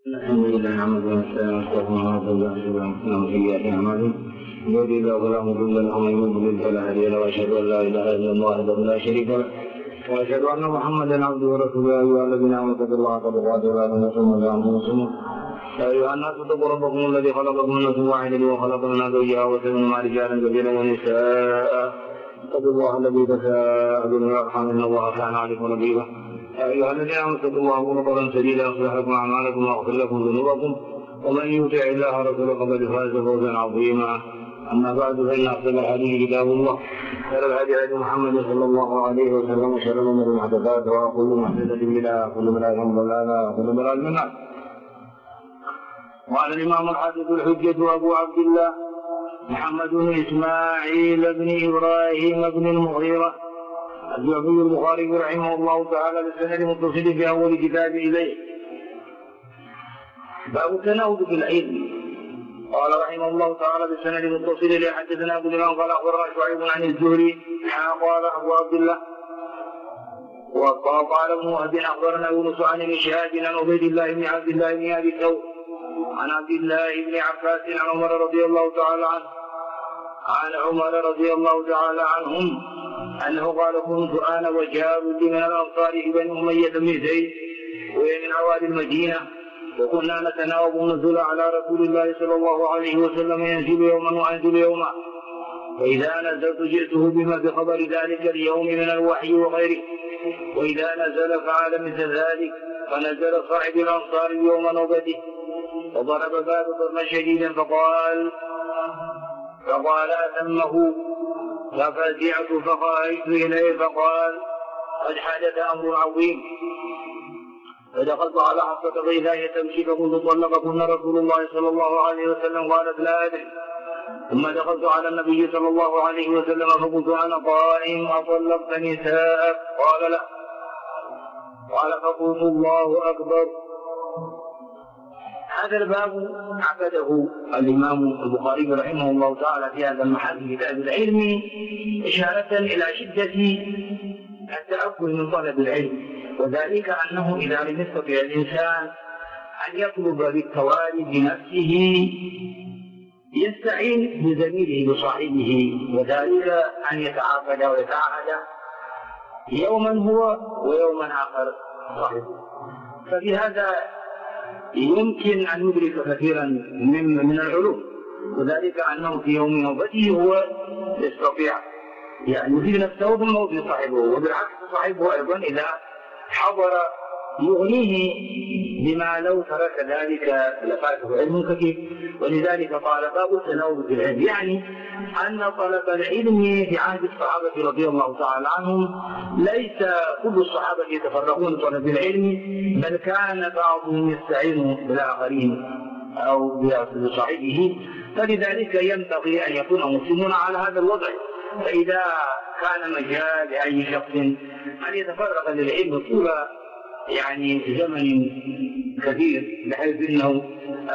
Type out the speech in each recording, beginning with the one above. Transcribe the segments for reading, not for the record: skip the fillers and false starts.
الحمد لله نحمده ونستعينه ونستغفره ونتوب إليه أعمالنا من يهده الله فلا مضل له ومن يضلل فلا هادي له وأشهد أن لا إله إلا الله وحده لا شريك له وأشهد أن محمدا عبده ورسوله يا أيها الذين آمنوا اتقوا الله حق تقاته ولا تموتن إلا وأنتم مسلمون يا أيها الناس اتقوا ربكم الذي خلقكم من نفس واحدة وخلق منها زوجها وبث منهما رجالا كثيرا ونساء اتقوا الله الذي تساءلون به والأرحام إن الله كان عليكم رقيبا يا أيها الذين آمنوا اتقوا الله وقولوا قولا سديدا يصلح لكم أعمالكم ويغفر لكم ذنوبكم ومن يطع الله ورسوله فقد فاز فوزا عظيما. أما بعد فإن أحسن الحديث كتاب الله خير الهدي هدي محمد صلى الله عليه وسلم وشر الأمور محدثاتها وكل محدثة بدعة وكل بدعة ضلالة وكل ضلالة في النار. وعلى الإمام الحافظ الحجة أبو عبد الله محمد بن إسماعيل بن إبراهيم بن المغيرة الجعفي البخاري رحمه الله تعالى بالسند المتصل في أول كتاب إليه باب التناوب بالعلم. قال رحمه الله تعالى بالسند المتصل إليه حدثنا أبو الإمام قال أخبرنا شعيب عن الزهري قال أبو عبد الله وقال ابن وهب أخبرنا يونس عن ابن شهاب عن عبيد الله بن عبد الله بن أبي ثور عن عبد الله بن عباس عن عمر رضي الله تعالى عنه عنهم أنه قال كنت أنا وجابر من الأنصار بن أمية بن زيد وهي من عوالي المدينة وكنا نتناوب النزول على رسول الله صلى الله عليه وسلم ينزل يوما وأنزل يوما فإذا نزلت جئته بما بخبر ذلك اليوم من الوحي وغيره وإذا نزل فعل مثل ذلك فنزل صاحب الأنصار يوم نوبته وضرب باب ضربا شديدا فقال أتمه ففزعت فخرجت إليه فقال قد حدث أمر عظيم. فدخلت على حفصة فإذا هي تمشي فقلت طلقكن رسول الله صلى الله عليه وسلم قالت لا أدري. ثم دخلت على النبي صلى الله عليه وسلم فقلت أنا قائم أطلقت نساءك قال لا. قال فقلت الله أكبر. هذا الباب عقده الإمام البخاري رحمه الله تعالى في هذا المحل كتاب العلم إشارة إلى شدة التأكل من طلب العلم وذلك أنه إذا لم يستطع الإنسان أن يطلب بالتوالي بنفسه يستعين بزميله بصاحبه وذلك أن يتعاقد ويتعاهد يوما هو ويوما آخر صاحبه. ففي هذا يمكن أن يدرك كثيرا من العلوم وذلك أنه في يوم نوبته هو يستطيع يعني يفيد نفسه بالموت صاحبه وبالعكس صاحبه أيضا إذا حضر يغنيه بما لو ترك ذلك لفاته علم كثير. ولذلك قال باب التناوب بالعلم يعني أن طلب العلم في عهد الصحابة رضي الله تعالى عنهم ليس كل الصحابة يتفرغون طلب العلم بل كان بعضهم يستعين بالآخرين أو بصاحبه. فلذلك ينبغي أن يكون المسلمون على هذا الوضع. فإذا كان مجال لأي شخص أن يتفرغ للعلم طول يعني زمن كثير بحيث أنه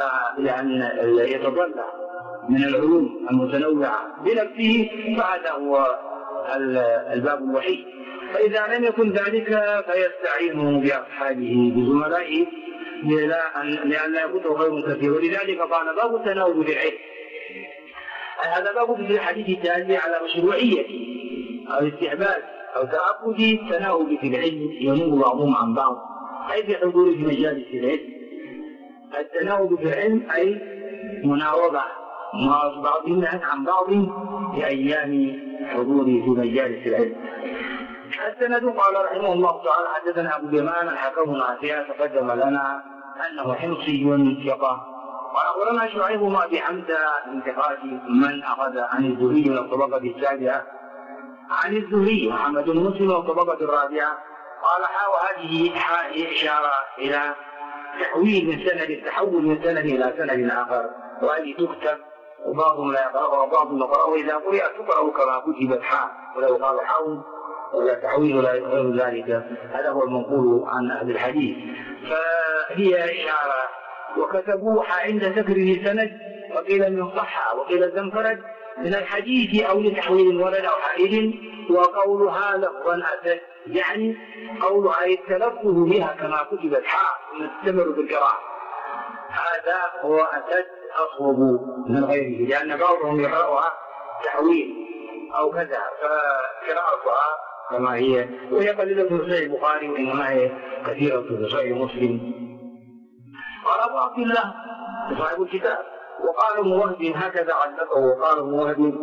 يتضلع من العلوم المتنوعة بنفسه فهذا هو الباب الوحيد. فإذا لم يكن ذلك فيستعين بأصحابه بزملائه لأن لا يكون غير كثير. ولذلك قال باب التناوب بالعلم. هذا باب في الحديث التالي على مشروعية أو استحباب أو تعبد التناوب في العلم ينوب بعضهم عن بعض أي في حضور في مجالس العلم. التناوب في العلم أي مناوبة مع بعضهم عن بعض في أيام حضور في مجالس العلم. السند قال رحمه الله تعالى حدثنا أبو اليمان الحكم نافع تقدم لنا أنه حمصي ثقة. وأخبرنا شعيب بن أبي حمزة انتقاد من أخذ عن الزهري من الطبقة السابعة عن الزهري محمد بن مسلم والطبقة الرابعة. قال وهذه إشارة إلى التحول من سند إلى سند آخر وهذه تكتب وبعضهم لا يقرأ وبعضهم يقرأ وإذا قرأت تقرأ كما كتبت حاء ولو قال حول ولا تحويل ولا غير ذلك. هذا هو المنقول عن أهل الحديث. فهي إشارة وكتبوها عند تكرير سند وقيل من صحة وقيل زنفرد من الحديث أو لتحويل ولد أو حائل. وقولها لفظا أتت يعني قولها التلفظ بها كما كتبت حاء نستمر بالقراءة هذا هو أسد أصوب من غيره، لأن بعضهم يقرأها تحويل أو كذا، فقراءتها كما هي، وهي قليلة في صحيح البخاري وإنما هي كثيرة في صحيح مسلم. قال أبو عبد الله صاحب الكتاب وقال ابن وهب هكذا علقه، وقال ابن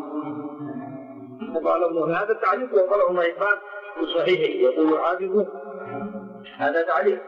وهب هذا التعليق وقاله ابن حبان في صحيحه، يقول حافظ هذا تعليق.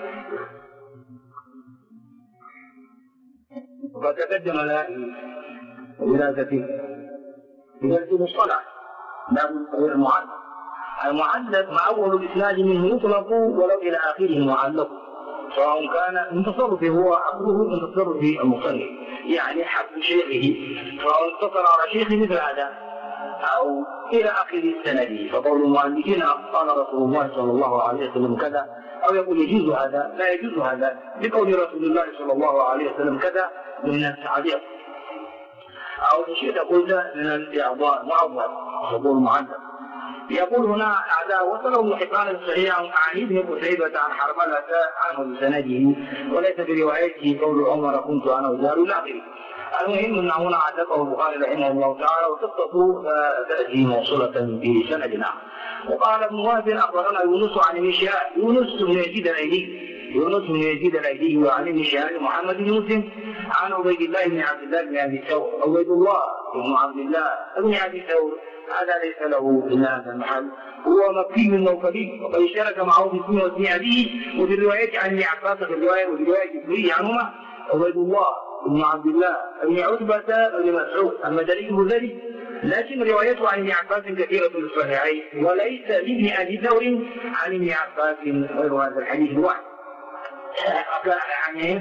وقد تقدم لنا ولادته في المصطلح باب المعلق مع أول الإسناد منه يطلق ولو إلى آخره معلق، سواء كان من تصرفه هو أصله من تصرف المصنف، يعني حق شيخه، سواء اقتصر على شيخه مثل هذا أو إلى آخر سنده. فقول المؤلفين قال رسول الله صلى الله عليه وسلم كذا، أو يقول يجوز هذا لا يجوز هذا، بقول رسول الله صلى الله عليه وسلم كذا من التعليق، أو شيء قلت من الإعضاء معضل قول معلق. يقول هنا أعداء وصله ابن حبان الصحيح عن ابن قتيبة عن حرملة عنه بسنده، وليس بروايته قول عمر كنت أنا وجار إلى آخره. المهم أن هنا علقه البخاري رحمه الله تعالى، وقصته تأتي موصولة في سندنا. وقال ابن وهب أخبرنا يونس عن مشياء يونس بن يزيد الأيدي وعن مشياء محمد بن مسلم عن عبيد الله بن عبد الله بن أبي ثور. عبيد الله بن عبد الله بن أبي ثور هذا ليس له إلا هذا المحل، هو مكي النوفلي، وقد اشترك معه في اسمه واسم أبيه، وفي الرواية عن ابن عباس في الرواية وفي رواية الزهري عنهما عبيد الله بن عبد الله بن عتبة بن مسعود المدني المذنب، لكن روايته عن ابن عباس كثيرة في الصحيحين، وليس لابن أبي ثور عن ابن عباس غير هذا الحديث الواحد. يعني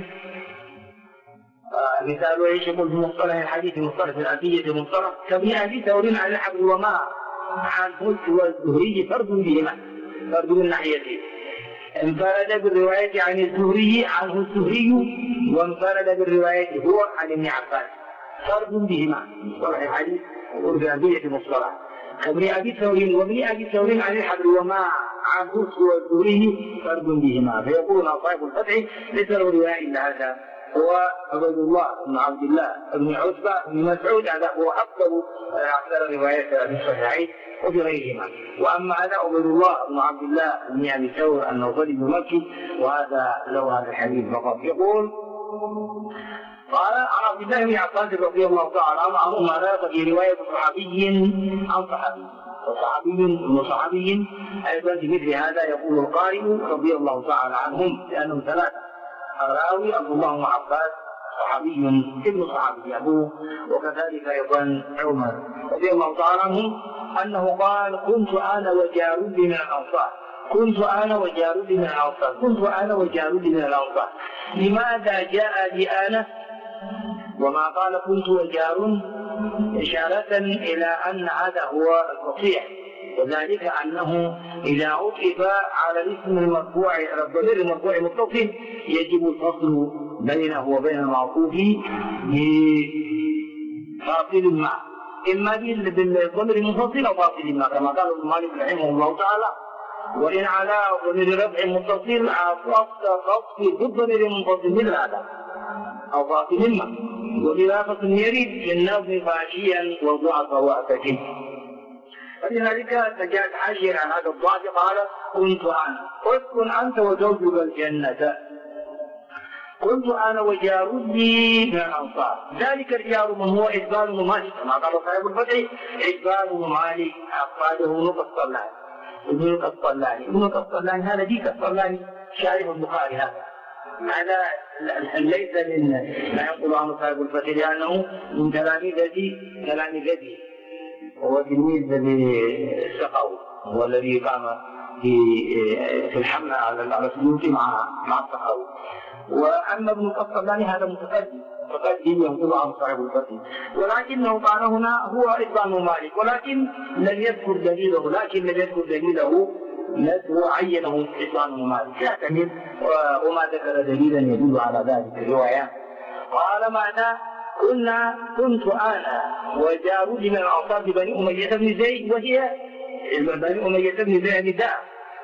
مثال ايش يقول في مصطلح الحديث مصطلح الأبية مصطلح كابن أبي ثور عن الحبر وما عن قلت والزهري فرد بهما، فرد من ناحيته، انفرد بالرواية عن الزهري عنه الزهري، وانفرد بالرواية هو عن ابن عباس، فرد بهما مصطلح الحديث والأبية مصطلح كابن أبي ثور وابن أبي ثور عن الحبر وما عن قلت والزهري فرد بهما. فيقول أصحاب الفتح ليس له رواية إلا هذا، هو عبيد الله بن عبد الله بن عتبة بن مسعود، هذا هو أكثر روايات في الصحيحين وفي غيرهما. وأما هذا عبيد الله بن عبد الله بن أبي ثور النوفلي المكي، وهذا له هذا الحديث فقط. يقول قال عن عبد الله بن عباس رضي الله تعالى عنهما هذا في رواية صحابي عن صحابي وصحابي أيضا في مثل هذا. يقول القارئ رضي الله تعالى عنهم لأنهم ثلاثة، الراوي عبد الله بن عباس صحابي ابن صحابي أبوه، وكذلك أيضا عمر رضي الله تعالى عنه أنه قال كنت أنا وجارودي من الأنصار، لماذا جاء بآنة وما قال كنت وجار، إشارة إلى أن هذا هو الصحيح، وذلك أنه إذا عطف على الاسم المرفوع على الضمير المرفوع متصل يجب الفصل بينه وبين المعطوف بفاصل ما، إما بالضمير المنفصل أو فاصل ما، كما قال ابن مالك رحمه الله تعالى وإن على ضمير رفع متصل فصل بالضمير المنفصل مثل هذا أو فاصل ما، وبإضافة يريد للنظم فاشيا وضعف وأتكن. فلذلك تجاءت حاشيا عن هذا الضعف قال كنت أنا اسكن أنت وزوجك الجنة، كنت أنا وجارودي من الأنصار. ذلك الجار من هو إجبار بن مالك كما قال صاحب الفتح، إجبار بن مالك أخرجه ابن القسطلاني هذا ديك القسطلاني شارح البخاري، هذا ليس من ما يقول عنه صاحب الفتح لأنه من تلاميذه، هو تلميذ للسقاوي، هو الذي قام في الحملة على السيوطي مع السقاوي. وأما ابن القسطلاني هذا متقدم ينقل عن صاحب الفتح، ولكنه قال هنا هو إتبان مالك، ولكن لم يذكر دليله هو عينه إتبان مالك يعتمد، وما ذكر دليلا يدل على ذلك الرواية. قال معناه كنت أنا وجارودي من الأنصار بني أمية بن زيد، وهي بني أمية بن زيد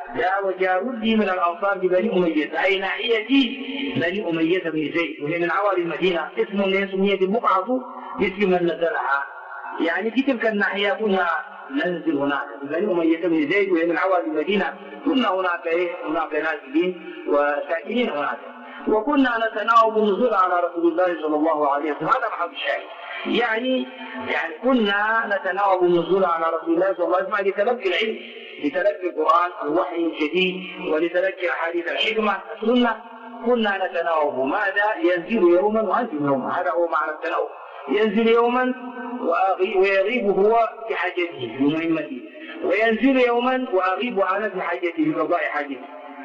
لا وجار لي من الأنصار ببني أمية، أي ناحية بني أمية بن زيد، وهي من عوالي المدينة، اسم سميت البقعة باسم من نزلها، يعني في تلك الناحية كنا ننزل هناك بني أمية بن زيد، وهي من عوالي المدينة، كنا هناك نازلين وساكنين هناك، وكنا نتناوب النزول على رسول الله صلى الله عليه وسلم. هذا محل الشاهد، يعني كنا نتناوب النزول على رسول الله صلى الله عليه وسلم لتلقي العلم، لتلقي القرآن الوحي الجديد، ولتلقي أحاديث الحكمة السنة. كنا نتناوب، ماذا؟ ينزل يوما وأنزل يوما، هذا هو معنى التناوب، ينزل يوما ويغيب هو في حاجته بمهمته، وينزل يوما وأغيب أنا في حاجته بقضاء حاجته.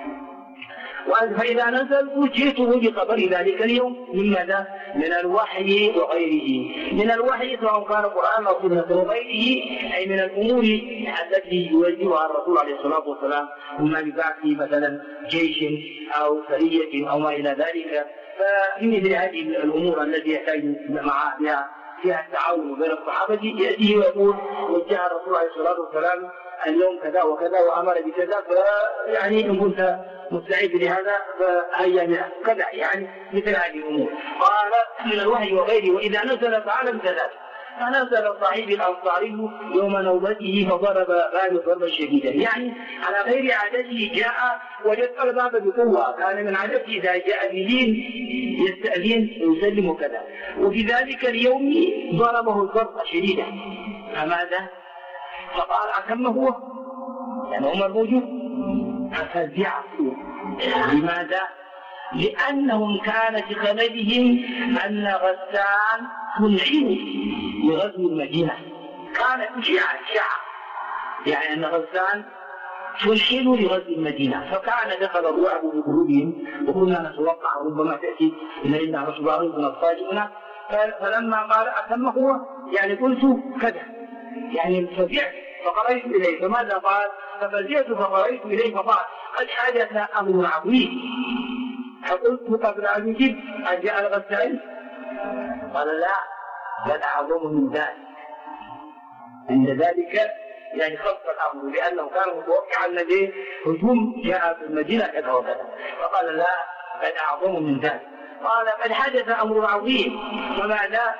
فإذا نزل جئته بخبر ذلك اليوم من ماذا؟ من الوحي وغيره، من الوحي سواء كان قرآن أو سنة وغيره، أي من الأمور التي يوجهها الرسول عليه الصلاة والسلام، إما ببعث مثلا جيش أو سرية أو ما إلى ذلك. ففي مثل هذه الأمور التي يحتاج مع فيها التعاون بين الصحابة يأتيه ويقول وجه الرسول عليه الصلاة والسلام اليوم كذا وكذا وأمر بكذا، يعني إن كنت مستعد لهذا فهيا كذا، يعني مثل هذه الأمور. قال من الوحي وغيره، وإذا نزل فعلم كذلك. فنزل صاحب الأنصاري يوم نوبته فضرب باب ضربا شديدا، يعني على غير عادته جاء وجد الباب بقوة، كان من عادته إذا جاء بلين يستأذن ويسلم كذا، وفي ذلك اليوم ضربه الضرب شديدا. فماذا؟ فقال أكم هو؟ يعني عمر موجود، ففزع. لماذا؟ لأنهم كان في خلدهم أن غسان تنعم لغزو المدينة، كانت إشاعة يعني أن غسان تنحل لغزو المدينة، فكان دخل الرعب في قلوبهم، وكنا نتوقع ربما تأتي إلينا رسول من الصاجئون. فلما قال أتم هو يعني قلت كذا، يعني فزعت فقريت إليه. فماذا قال؟ ففزعت فقريت إليه فقال قد حدث أمر عظيم. فقلت قبل أن يجب أن جاء الغسان؟ قال لا، بل أعظم من ذلك. عند ذلك يعني خف الأمر، لأنه كان متوقعا أن هجوم جاء في المدينة كذا وكذا. فقال لا، بل أعظم من ذلك. قال قد حدث أمر عظيم. وماذا؟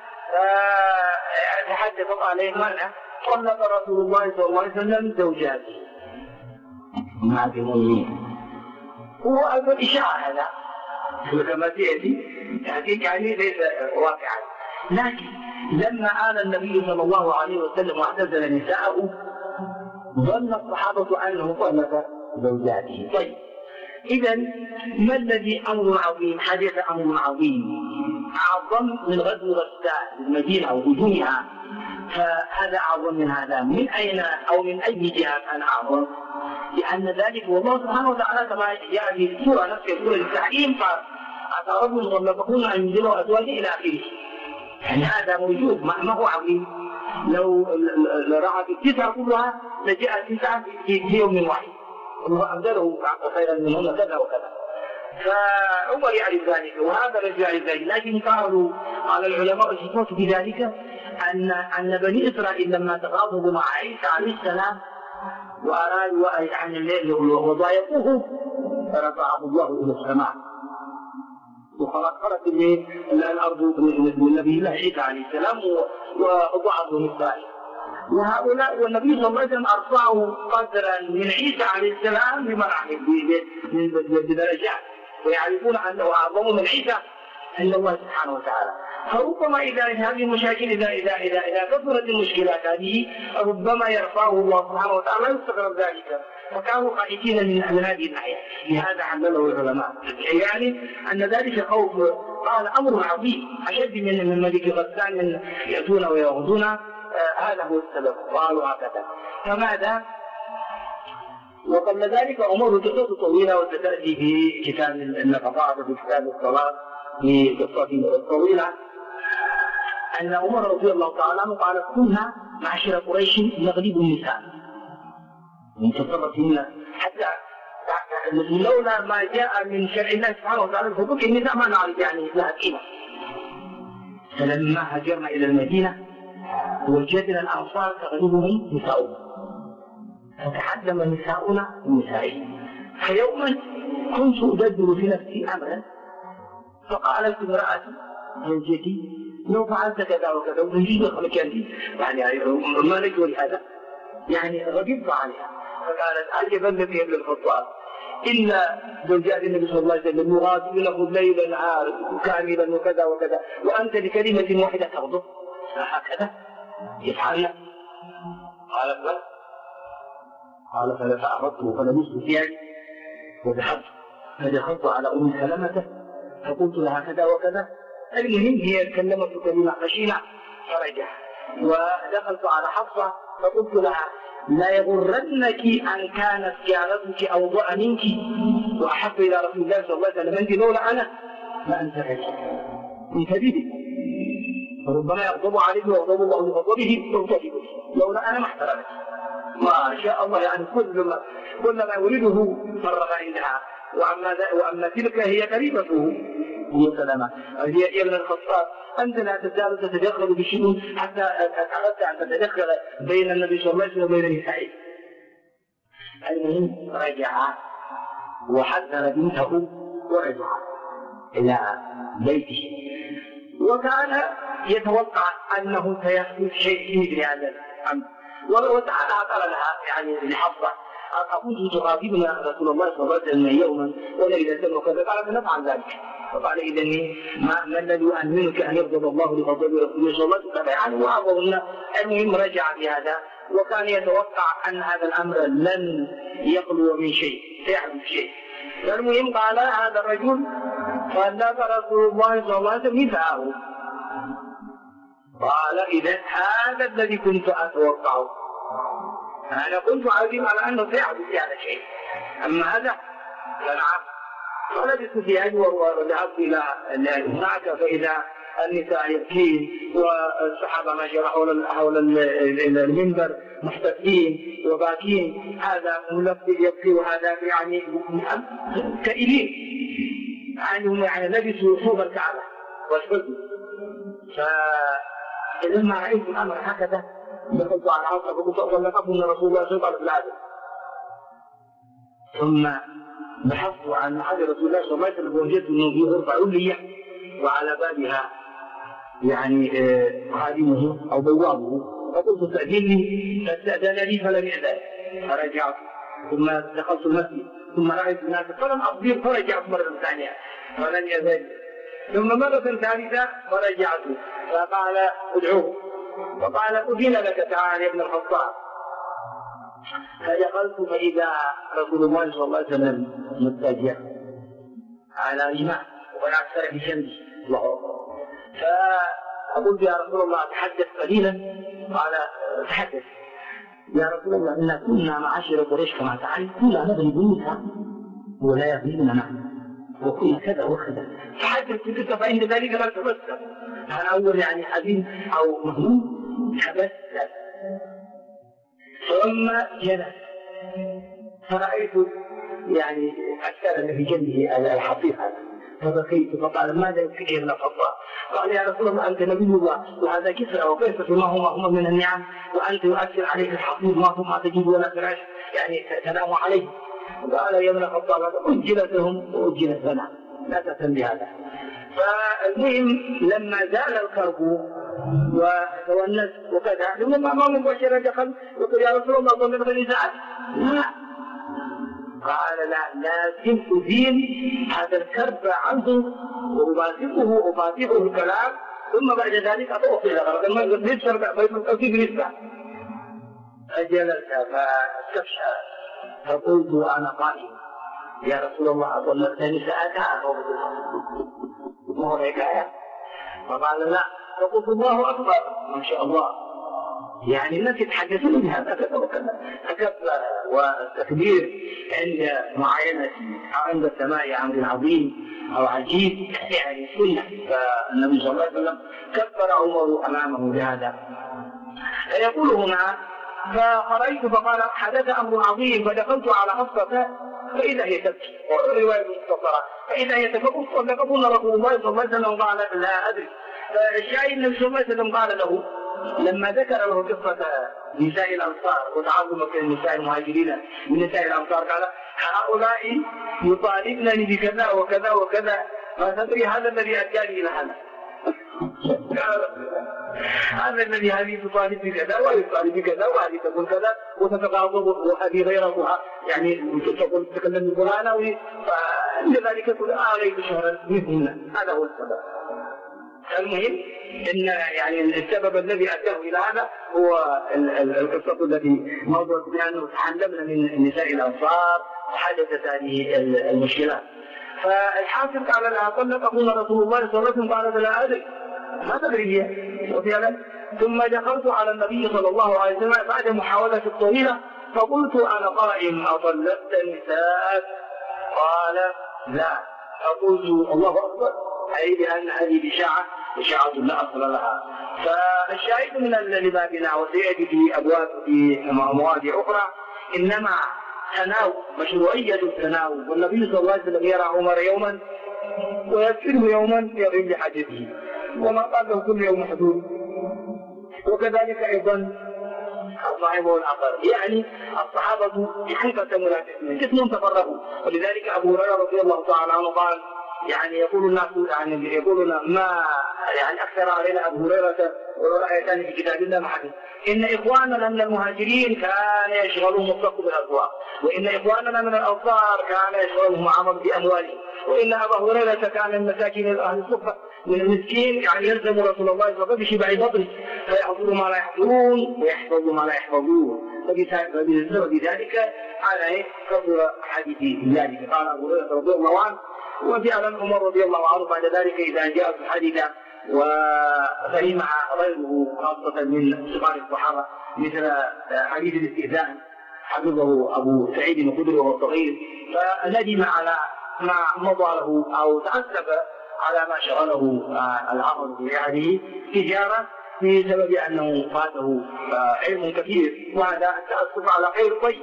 تحدث عليه ماذا؟ طلق رسول الله صلى الله عليه وسلم زوجاته مع المؤمنين. هو أول إشاعة هذا كما تأتي يعني ليس واقعا، لكن لما آل النبي صلى الله عليه وسلم واعتزل نساءه ظن الصحابة أنه طلق زوجاته. طيب إذا ما الذي أمر عظيم؟ حدث أمر عظيم أعظم من غزو غسان المدينة وهجومها، فهذا أعظم من هذا. من أين أو من أي جهة كان أعظم؟ لأن ذلك والله سبحانه وتعالى كما جاء في السورة نفسها سورة التحريم قال أتى رجل طلقون أن ينزلوا أزواجه إلى آخره. يعني هذا موجود، ما هو عظيم؟ لو رأت التسعة كلها لجاء التسعة في يوم واحد وأبدله خيرا منهن كذا وكذا. فعمر يعرف ذلك وهذا الذي يعرف ذلك، لكن قال العلماء الحكمة في ذلك أن بني إسرائيل لما تغاضبوا مع عيسى عليه السلام وأرادوا عن الليل وضايقوه فرفعه الله إلى السماء وخلقت الأرض والنبي الله عيسى عليه السلام وضعت بني إسرائيل. وهؤلاء والنبي صلى الله عليه وسلم أرفعوا قدرا من عيسى عليه السلام بمراحل بدرجات، ويعرفون أنه أعظم من عيسى عند الله سبحانه وتعالى. فربما إذا هذه المشاكل إذا كثرت المشكلات هذه ربما يرفعه الله سبحانه وتعالى ويستغرب ذلك، فكانوا خائفين من هذه الناحية. لهذا علله العلماء يعني أن ذلك خوف، قال أمر عظيم أشد من ملك غسان من يأتون ويغزون، هذا هو السبب. قالوا هكذا. فماذا؟ وقبل ذلك أمور قصة طويلة وستأتي في كتاب النفقات وفي كتاب الصلاة في قصة طويلة أن عمر رضي الله تعالى عنه قال كنا معشر قريش نغلب النساء انتصرتهن حتى لولا ما جاء من شرع الله سبحانه وتعالى الحقوق النساء ما نعرف يعني لها قيمة. فلما هاجرنا إلى المدينة وجدنا الأنصار تغلبهم نساؤهم، فتعلم نساؤنا النسائي. فيوما كنت أدبر في نفسي أمرا، فقالت امرأتي زوجتي لو فعلت كذا وكذا ونجد لك أنت يعني ما نجوى هذا، يعني غضبت عليها. فقالت عجبا لك يا ابن الخطاب إن زوجات النبي صلى الله عليه وسلم يغادرونه الليل نهار كاملا وكذا وكذا، وأنت بكلمة واحدة تغضب، هكذا يفعلنا؟ قالت لا. قال فأخذته فلبست ثيابي وذهبت فدخلت على أم سلمة فقلت لها كذا وكذا. المهم هي كلمت كلمة خشنة فرجع. ودخلت على حفصة فقلت لها لا يغرنك أن كانت جارتك أوضأ منك وأحب إلى رسول الله صلى الله عليه وسلم أنت لولا أنا ما أنت رجل انتبهي، فربما يغضب عليك ويغضب الله لغضبه تغضبه، لولا أنا ما احترمت. ما شاء الله يعني كل ما يريده فرغ عندها. وأما تلك هي قريبته يا سلامة يا ابن الخطاب أنت لا تزال تتدخل بشؤون حتى أردت أن تتدخل بين النبي صلى الله عليه وسلم وبين نسائه. المهم رجع وحذر بنته ورجع إلى بيته، وكان يتوقع أنه سيحدث شيء في مثل هذا الأمر. وتعالى قال لها يعني لحفصة أكنت تخاطبنا رسول الله صلى الله عليه وسلم يوما وليلة وكذا؟ قالت نفعل ذلك. فقال إذن ما الذي يؤمنك أن يغضب الله لغضب رسول الله صلى الله عليه وسلم؟ يعني وعظهن. المهم رجع بهذا، وكان يتوقع أن هذا الأمر لن يخلو من شيء، سيحدث شيء. المهم قال هذا الرجل فذاك رسول الله صلى الله عليه وسلم نساءه. قال إذن هذا الذي كنت أتوقعه، أنا كنت عازم على أنه سيحدث هذا الشيء، أما هذا فنعم. فلبثت في أجور وذهبت إلى هناك فإذا النساء يبكين والصحابة ماشي حول المنبر محتفين وباكين، هذا ملبي يبكي وهذا يعني كئيبين، يعني لبسوا ثوب الكعبة والحزن. فلما رأيت الأمر هكذا دخلت على حفصة فقلت أطلقكم من رسول الله صلى الله عليه وسلم. ثم بحثت عن أحد رسول الله صلى الله عليه وسلم ووجدت أنه في غرفة عليا وعلى بابها يعني خادمه أو بوابه، فقلت استأذنني فاستأذن لي فلم يأذن. فرجعت ثم دخلت المسجد ثم رأيت الناس فلم أصبر فرجعت مرة ثانية فلم يأذن، ثم مرة ثالثة فرجعت فقال ادعوه فقال أذن لك تعال يا ابن الخطاب. فدخلت فإذا رسول الله صلى الله عليه وسلم متجه على رماه وقد في شمس الله. فقلت يا رسول الله أتحدث قليلا؟ قال تحدث. يا رسول الله إنا كنا معاشر قريش كما تعرف كنا نضرب النساء ولا يغلبننا وكنا كذا وكذا. تحدث تلك فإن ذلك لا تبسم. أنا أول يعني حزين أو مهموم تبسم. ثم جلس فرأيت يعني أكثر في جنبه الحقيقة فبكيت فقال ماذا يبكيك يا ابن الخطاب؟ قال يا رسول الله أنت نبي الله وهذا كسرى وكيف ما هو من النعم وأنت يؤثر عليك الحقيق ما تجد ولا فراش يعني تنام عليه. قال يا ابن الخطاب أجلت لهم وأجلت لنا لا تهتم بهذا. فالمهم لما زال الكرب وتونس وكذا ثم ما مباشرة دخل يقول يا رسول الله طلبت النساء. لا قال لا لازم أزيل هذا الكرب عنه وأباسطه الكلام ثم بعد ذلك أتوقف إلى غرب ما يصير بيت التوكيد بالنسبة. فجلس فاستفشى فقلت أنا قائم يا رسول الله طلبت نساءك ما هو حكاية؟ فقال لا. فقلت الله أكبر ما شاء الله يعني الناس يتحدثون بهذا كذا وكذا والتكبير عند معاينة عند السماء أمر عظيم أو عجيب يعني سنة. فالنبي صلى الله عليه وسلم كبر عمر أمامه بهذا. يقول هنا فخرجت فقال حدث أمر عظيم فدخلت على حفصة فإذا هي تبكي والرواية مختصرة فإذا هي تبكي فلقبنا رسول الله صلى الله عليه وسلم قال لا أدري. فالشاهد النبي صلى الله عليه وسلم قال له لما ذكر له قصة نساء الأنصار وتعظم النساء المهاجرين من نساء الأنصار قال هؤلاء يطالبنني بكذا وكذا وكذا، ما تدري هذا الذي أداني إلى هذا. هذا الذي هذه تطالب بكذا وهذه تطالب بكذا وهذه تقول كذا وتتغاضب وهذه غيرها يعني تقول تتكلم بالقرآن، فلذلك تقول آليت شهرا مثلنا. هذا هو السبب. المهم ان يعني السبب الذي اداه الى هذا هو القصه التي موضوع بانه تحلمنا من نساء الانصار وحدثت هذه المشكلات. فالحاكم قال لها طلقكن رسول الله صلى الله عليه وسلم، قالت لا ادري ما تدري هي. وفعلا ثم دخلت على النبي صلى الله عليه وسلم بعد محاولة طويلة فقلت انا قائم اطلقت نساءك؟ قال لا. فقلت الله اكبر، اي بان هذه اشاعه لا اصل لها. فالشاهد من لبابنا وسياتي في ابواب في مواضيع اخرى انما تناول مشروعيه التناول، والنبي صلى الله عليه وسلم يرى عمر يوما ويكفره يوما يغيب لحاجته، وما قال له كل يوم حدود. وكذلك ايضا الصحابه والاخر، يعني الصحابه ينقسمون قسم تفرقوا، ولذلك ابو هريره رضي الله تعالى عنه قال يعني يقول الناس يعني يقولون ما يعني اكثر علينا ابو هريره ولو رايتان في كتاب الله ما حدث ان اخواننا من المهاجرين كان يشغلهم الصدق بالاسواق، وان اخواننا من الانصار كان يشغلهم عمل باموالهم، وان ابا هريره كان من مساكين اهل الصفه من المسكين يعني يلزم رسول الله صلى الله عليه وسلم بشبع بطنه فيحضر ما لا يحضرون ويحفظ ما لا يحفظون. فبسبب ذلك على كثر حديث ذلك. قال ابو هريره رضي الله عنه وفعلا عمر رضي الله عنه بعد ذلك اذا جاءت الحادثه وفهمها غيره خاصه من صغار الصحابه مثل حديث الاستئذان حفظه ابو سعيد الخدري وهو صغير فندم على ما مضى له او تاسف على ما شغله العمل بهذه تجاره بسبب انه فاته علم كثير، وهذا التاسف على خير طيب.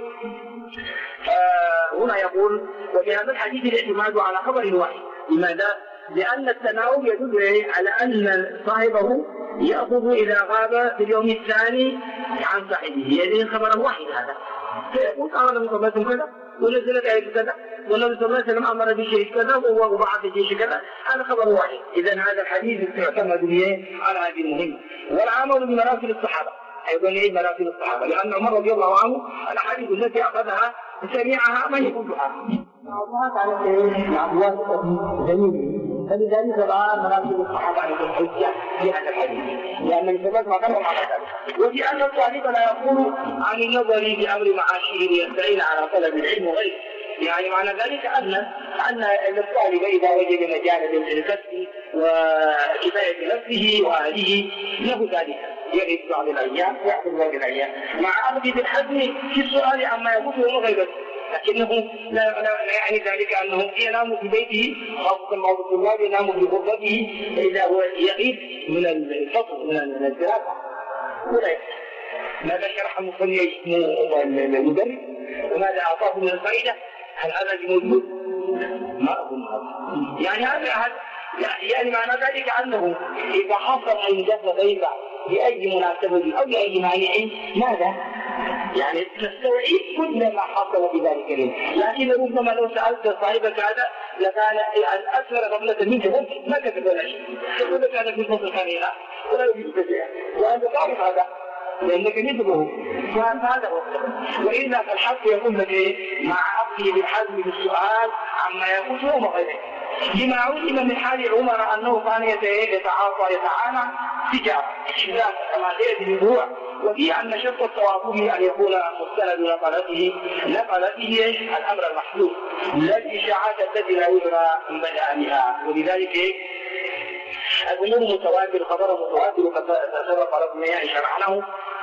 هنا يقول وفي هذا الحديث الاعتماد على خبر واحد. لماذا؟ لأن التناوب يدل على أن صاحبه يأخذ إذا غاب في اليوم الثاني عن صاحبه، يعني خبر واحد هذا. فيقول قال النبي صلى الله عليه وسلم كذا ونزلت آية كذا والنبي صلى الله عليه وسلم أمر بشيء كذا وبعث بشيء كذا، هذا خبر واحد. إذا هذا الحديث يعتمد به على هذه المهمة. والعمل بمراسل الصحابة أيضا يعيد مراسل الصحابة، لأن عمر رضي الله عنه الحديث التي أخذها سمعها من يقولها فلذلك رأى مراسل الصحابة على الحجة في هذا الحديث، لأن الثبات ما كانوا على ذلك. وفي أن الطالب لا يقول عن النظر بأمر معاشه ليستعين على طلب العلم وغيره، يعني معنى ذلك أن الطالب إذا وجد مجال للكسب وكفاية نفسه وأهله له ذلك يغيب بعض الأيام ويأخذ بعض الأيام مع أخذ بالحزم في السؤال عما يفوته وغيره، لكنه لا يعني ذلك أنه ينام في بيته خاصة بعض الطلاب ينام في غرفته فإذا هو يغيب من الفصل من الدراسة ولا يفهم. ماذا شرح المصلي المدرس وماذا أعطاه من الفائدة؟ هل هذا موجود؟ ما أظن هذا. يعني هذا يعني معنى ذلك أنه إذا حصل عندك غيبة لأي مناسبة أو لأي مانع ماذا؟ يعني تستوعب كل ما حصل في ذلك اليوم، لكن ربما لو سألت صاحبك هذا لكان أكثر غفلة منك ممكن ما كتب ولا شيء، يقول لك هذا في الفصل الثاني ولا يوجد شيء وأنت تعرف هذا لأنك مثله، فهذا هو السبب. وإلا فالحق يقول لك مع أخذه بالحزم بالسؤال عما يفوته وغيره. لما علم من حال عمر أنه كان يتعانى تجارة كما سيأتي الأسبوع، وفي أن شرط التوافق أن يكون مستند نقلته الأمر المحدود لا الإشاعات التي لا يدرى من بدأها. ولذلك الأمور متواتر خبر متواتر قد سبق لكم شرعناه.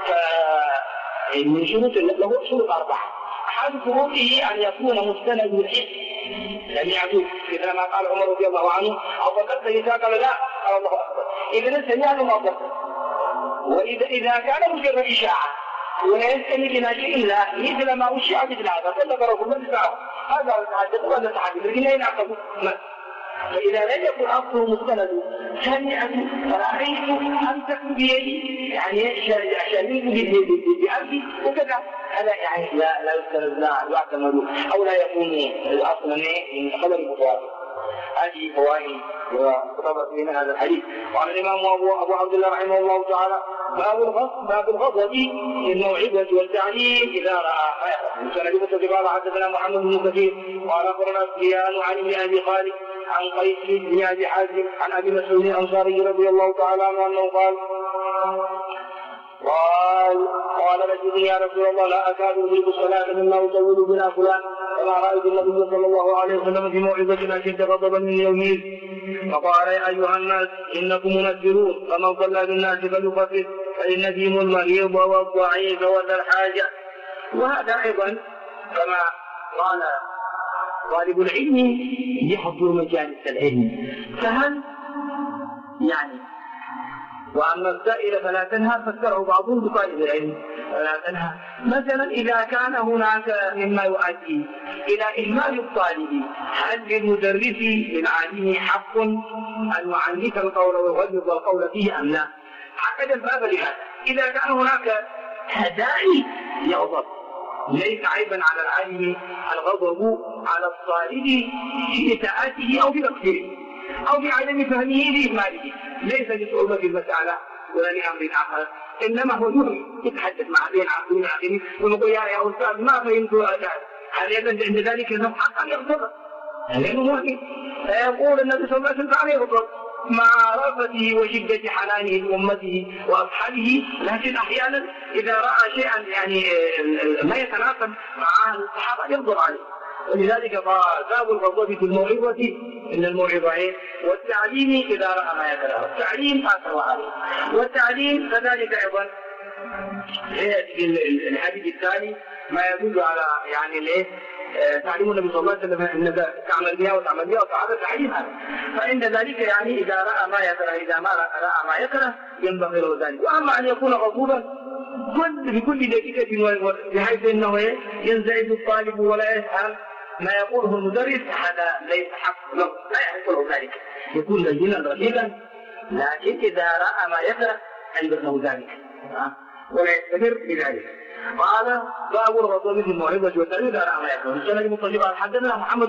فمن شروط له شروط 4. أحد شروطه أن يكون مستند الحس لم يعدوه، مثل ما قال عمر رضي الله عنه أصدقت إذا قال لا قال الله أكبر، إذا سمعنا ما أصدقت. وإذا كان مجرد إشاعة ولا يستند بنا شيء لا مثل ما أشيع مثل هذا صدق رسول الله هذا التحدث وهذا التحدث لكن أين أعتقد فإذا لم يكن أصله مستند سمعت رأيت أمسك بيدي يعني شميت بأبي وكذا، هذا يعني لا يستند لا يعتمد أو لا يكون الأصل من خبر متواتر. هذه فوائد وارتبط بين هذا الحديث. وعن الإمام أبو عبد الله رحمه الله تعالى باب الغضب للموعظة والتعليم إذا رأى خيرا. مسند قال حدثنا محمد بن كثير قال أخبرنا سفيان عن ابن أبي خالد عن قيس بن أبي حازم عن أبي مسعود الأنصاري رضي الله تعالى عنه أنه قال رجل يا رسول الله لا أكاد أدرك الصلاة مما يطول بنا فلان كما رأيت النبي صلى الله عليه وسلم في موعظة أشد غضبا من يومئذ. فقال يا أيها الناس إنكم منفرون فمن صلى بالناس فليخفف فإن فيهم المريض والضعيف وذا الحاجة. وهذا أيضا كما قال طالب العلم يحضر مجالس العلم، فهل يعني وأما السائل فلا تنهى فسره بعضهم بطالب العلم فلا تنهى. مثلا إذا كان هناك مما يؤدي إلى إهمال الطالب، هل للمدرس للعالم حق أن يعنف القول ويغلظ القول فيه أم لا؟ عقد الباب لهذا. إذا كان هناك داعي يغضب ليس عيبا على العالم الغضب على الطالب في إساءته أو في تقصيره أو بعدم فهمه لإهماله، ليس لصعوبة المسألة ولا لأمر آخر، إنما هو يتحدث مع بين عقلين آخرين ويقول يا أستاذ ما فهمت هل عند ذلك له حق أن يغضب؟ لأنه مهم. فيقول النبي صلى الله عليه وسلم عليه يغضب مع رأفته وشدة حنانه لأمته وأصحابه، لكن أحيانا إذا رأى شيئا يعني ما يتناسب مع الصحابة يغضب عليه. ولذلك باب الغضب في الموعظة إن الموعظة والتعليم إذا رأى ما يكره. التعليم أكثر عليه، والتعليم كذلك أيضا في الحديث الثاني ما يدل على يعني الايه تعليم النبي صلى الله عليه وسلم انك تعمل بها وتعمل بها وتعرف الحديث هذا. فإن ذلك يعني إذا رأى ما يكره، إذا ما رأى ما يكره ينبغي له ذلك. وأما أن يكون غضوبا بكل دقيقة بحيث أنه ينزعج الطالب ولا يفهم ما يقوله المدرس، هذا ليس حق له، لا يحق له ذلك، يكون لينا رشيدا، لكن إذا رأى ما يكره عنده ذلك ولا يستمر بذلك. قال باب الغضب في الموعظة والتعليم إذا رأى ما يكره. السند مطلقا حدثنا محمد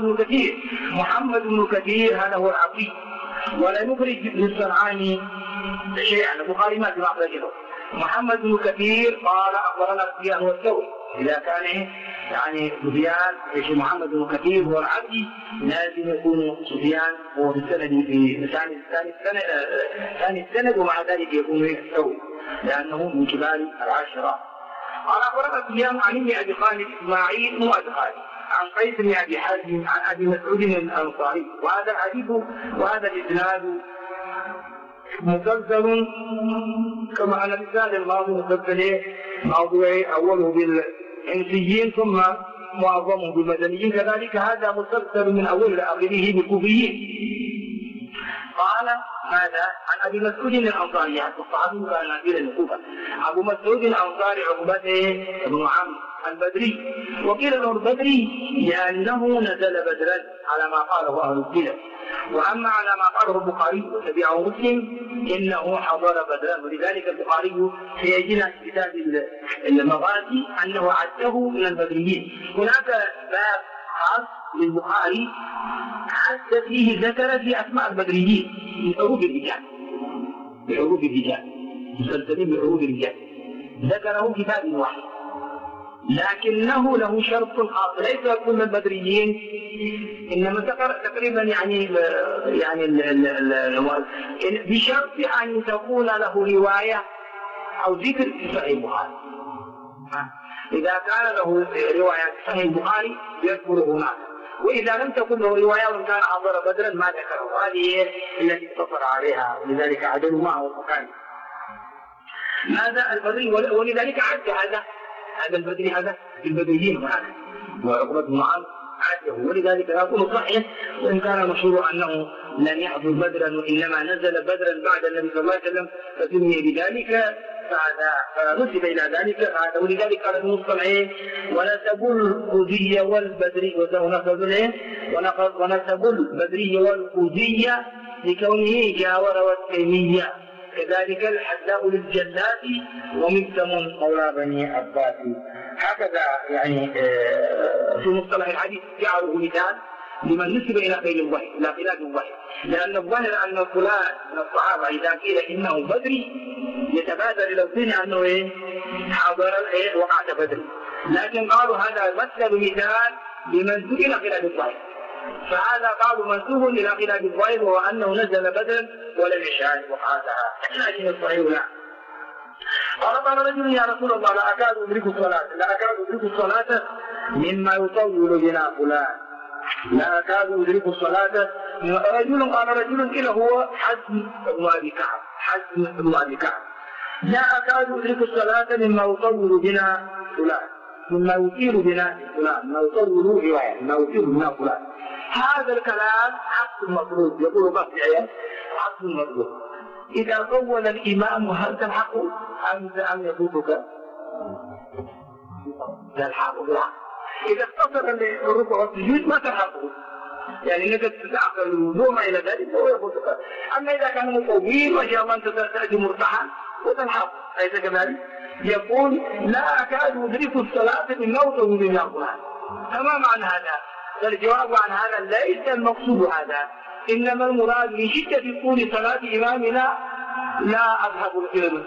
بن كثير هذا هو العقيل ولا نخرج للصنعاني شيئا، البخاري ما في معرفته. محمد بن كثير قال أخبرنا سفيان والثوري. إذا كان يعني سفيان محمد بن كثير هو العبدي لازم يكون سفيان هو في السند في ثاني السند ومع ذلك يكون الثوري لأنه من كبار العشرة. قال أخبرنا سفيان عن ابن أبي خالد إسماعيل بن أبي خالد عن قيس بن أبي حازم عن أبي مسعود الأنصاري. وهذا الحديث وهذا الإسناد مسلسل كما أن الإسناد الماضي مسلسل موضوعي أوله بالإنسيين ثم معظمه بالمدنيين، كذلك هذا مسلسل من أول لآخره بالكوفيين. قال هذا عن أبي مسعود الأنصاري الصحابي كان أمير الكوفة أبو مسعود الأنصاري عقبة بن عمرو البدري، وقيل له البدري لأنه نزل بدرا على ما قاله أهل السيرة، وأما على ما قاله البخاري وتبعه مسلم إنه حضر بدرا، ولذلك البخاري سيجينا في كتاب المغازي أنه عده من البدريين. هناك باب خاص للبخاري عد فيه ذكر في أسماء البدريين بحروف الرجال مسلسلين بحروف الرجال ذكره كتاب واحد، لكنه له شرط خاص ليس كل البدريين، إنما تقريبا يعني بشرط أن تكون له رواية أو ذكر في صحيح البخاري. إذا كان له رواية في صحيح البخاري يذكر هناك، وإذا لم تكن له رواية وإن كان حضر بدرا ما ذكره. هذه التي اقتصر عليها، ولذلك عدلوا معه المكان. هذا البدري ولذلك عد هذا البدري هذا البدريين هناك وعقبة بن عمرو عده، ولذلك يكون صحيح وإن كان مشهور أنه لم يحضر بدرا وإنما نزل بدرا بعد النبي صلى الله عليه وسلم فسمي بذلك فنسب إلى ذلك. ولذلك قال المصطلح ولا تقول الخزي والبدري وزونه ونسب البدرية والكوفية لكونه جاور والتيمية، كذلك الحذاء للجلات وملتم مولى بني عباس. هكذا يعني في مصطلح الحديث جعلوا مثال لمن نسب إلى غير الوحي، إلى خلاف الوحي، لأن الظاهر أن فلان من الصحابة إذا قيل إنه بدري يتبادر إلى الظن أنه حاضر وقعة بدر، لكن قالوا هذا مثال لمن سئل خلاف الظاهر، فهذا قالوا منسوب إلى خلاف الظاهر وهو أنه نزل بدرا ولم يشهد وقعتها، لكن الصحيح لا. قال رجل يا رسول الله لا أكاد أدرك الصلاة مما يطول بنا فلان، لا أكاد أدرك الصلاة. قال رجل إلا هو حزم بن أبي كعب لا أكاد أدرك الصلاة مما يطول بنا فلان، مما يطيل بنا فلان، ما يطول رواية ما يطيل بنا فلان. هذا الكلام حق المطلوب، يقول بعض العيال حق المطلوب. إذا طول الإمام هل تلحق أم يفوتك؟ تلحق لا. إذا اختصر الركوع والسجود ما تلحقه، يعني انك تتعقل الوضوء ما الى ذلك فهو يفوتك. اما اذا كان طويل وجاء الله انت تاتي مرتاحا وتلحق، اليس كذلك؟ يقول لا اكاد ادرك الصلاه من موته من القران. فما معنى هذا؟ فالجواب عن هذا ليس المقصود هذا، انما المراد من شده طول صلاه امامنا لا اذهب الى المسجد،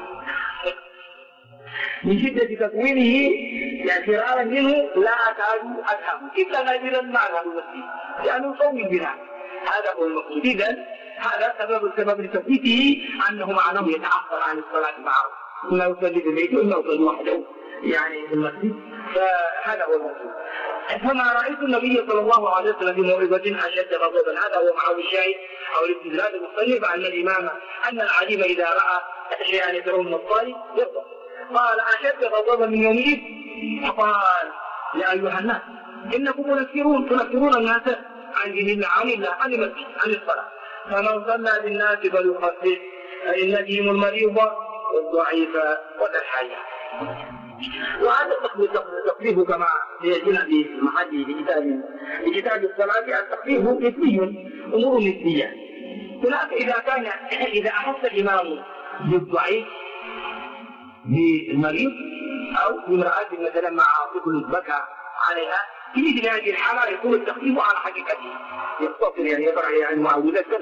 من شدة تكوينه يعني فرارا منه لا أكاد أذهب إلا نادرا ما أذهب المسجد لأنه طويل بنا. هذا هو المقصود. إذن هذا السبب لتثبيته أنه معناه يتعطل عن الصلاة معه، إما يصلي في بيته إما يصلي وحده يعني في المسجد، فهذا هو المقصود. فما رأيت النبي صلى الله عليه وسلم في موعظة أشد غضبا، هذا هو معه الشاهد أو الاستدلال المصنف أن الإمام أن العليم إذا رأى شيئا يدعو من الصالح يغضب. قال أشد غضبا من يومئذ، فقال يا أيها الناس إنكم تنفرون الناس عن دين الله عن المسجد عن الصلاة، فمن صلى بالناس فليخفف فإن فيهم المريض والضعيف وذا الحاجة. وهذا التخفيف كما يأتينا في محل في كتاب الصلاة، التخفيف نسبي، أمور نسبية. هناك إذا أحس الإمام بالضعيف بالمريض أو بامرأة مثلا مع طفل بكى عليها، في مثل هذه الحالة يكون التخفيف على حقيقته، يختصر يعني يقرأ يعني معوذات كذا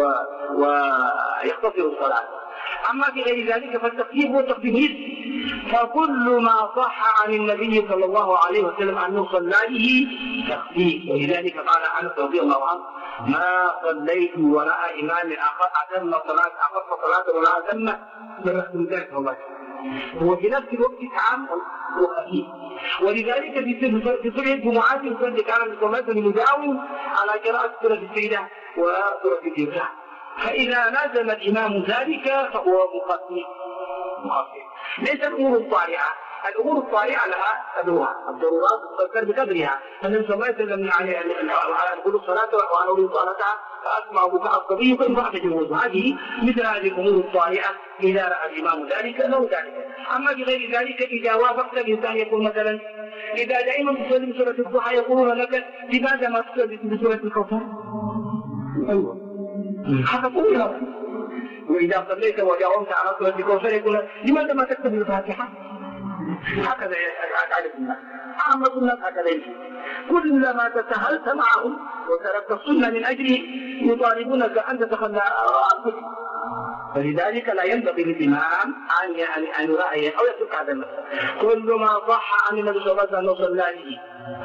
ويختصر الصلاة. أما في غير ذلك فالتخفيف هو تخفيف نسبي، فكل ما صح عن النبي صلى الله عليه وسلم أنه صلى به تخفيف. ولذلك قال أنس رضي الله عنه ما صليت وراء إمام أتم صلاة أخف صلاة ولا أتم من ذلك الله، هو في نفس الوقت عام وخفيف. ولذلك في سورة الجمعات يقول كان الصلاة المداوم على قراءة سورة السيدة وسورة الإنسان، فإذا لازم الإمام ذلك فهو مخفف. ليس الأمور الطارئة، الأمور الطارئة لها قدرها، الضرورات تذكر بقدرها. النبي صلى الله عليه وسلم يعني يقول الصلاة وأنا أريد صلاتها فأسمع بكاء الصبي كيف أحتجب هذه مثل هذه الأمور الطارئة إذا رأى الإمام ذلك لو ذلك. أما بغير ذلك إذا وافقت الإنسان يقول مثلا إذا دائما تصلي بسورة الضحى يقولون لك لماذا ما تصلي بسورة الكوثر؟ أيوه هذا قول. وإذا صليت وجاوبت على سورة الكوثر يقول لماذا ما تكتب الفاتحة؟ هكذا يعرف الناس، عامة الناس هكذا. كلما تساهلت معهم وتركت السنة من أجله يطالبونك أن تتخلى عنك. فلذلك لا ينبغي للإمام أن يراعي أو يترك هذا المسألة. كل ما صح عن النبي صلى الله عليه وسلم صلى به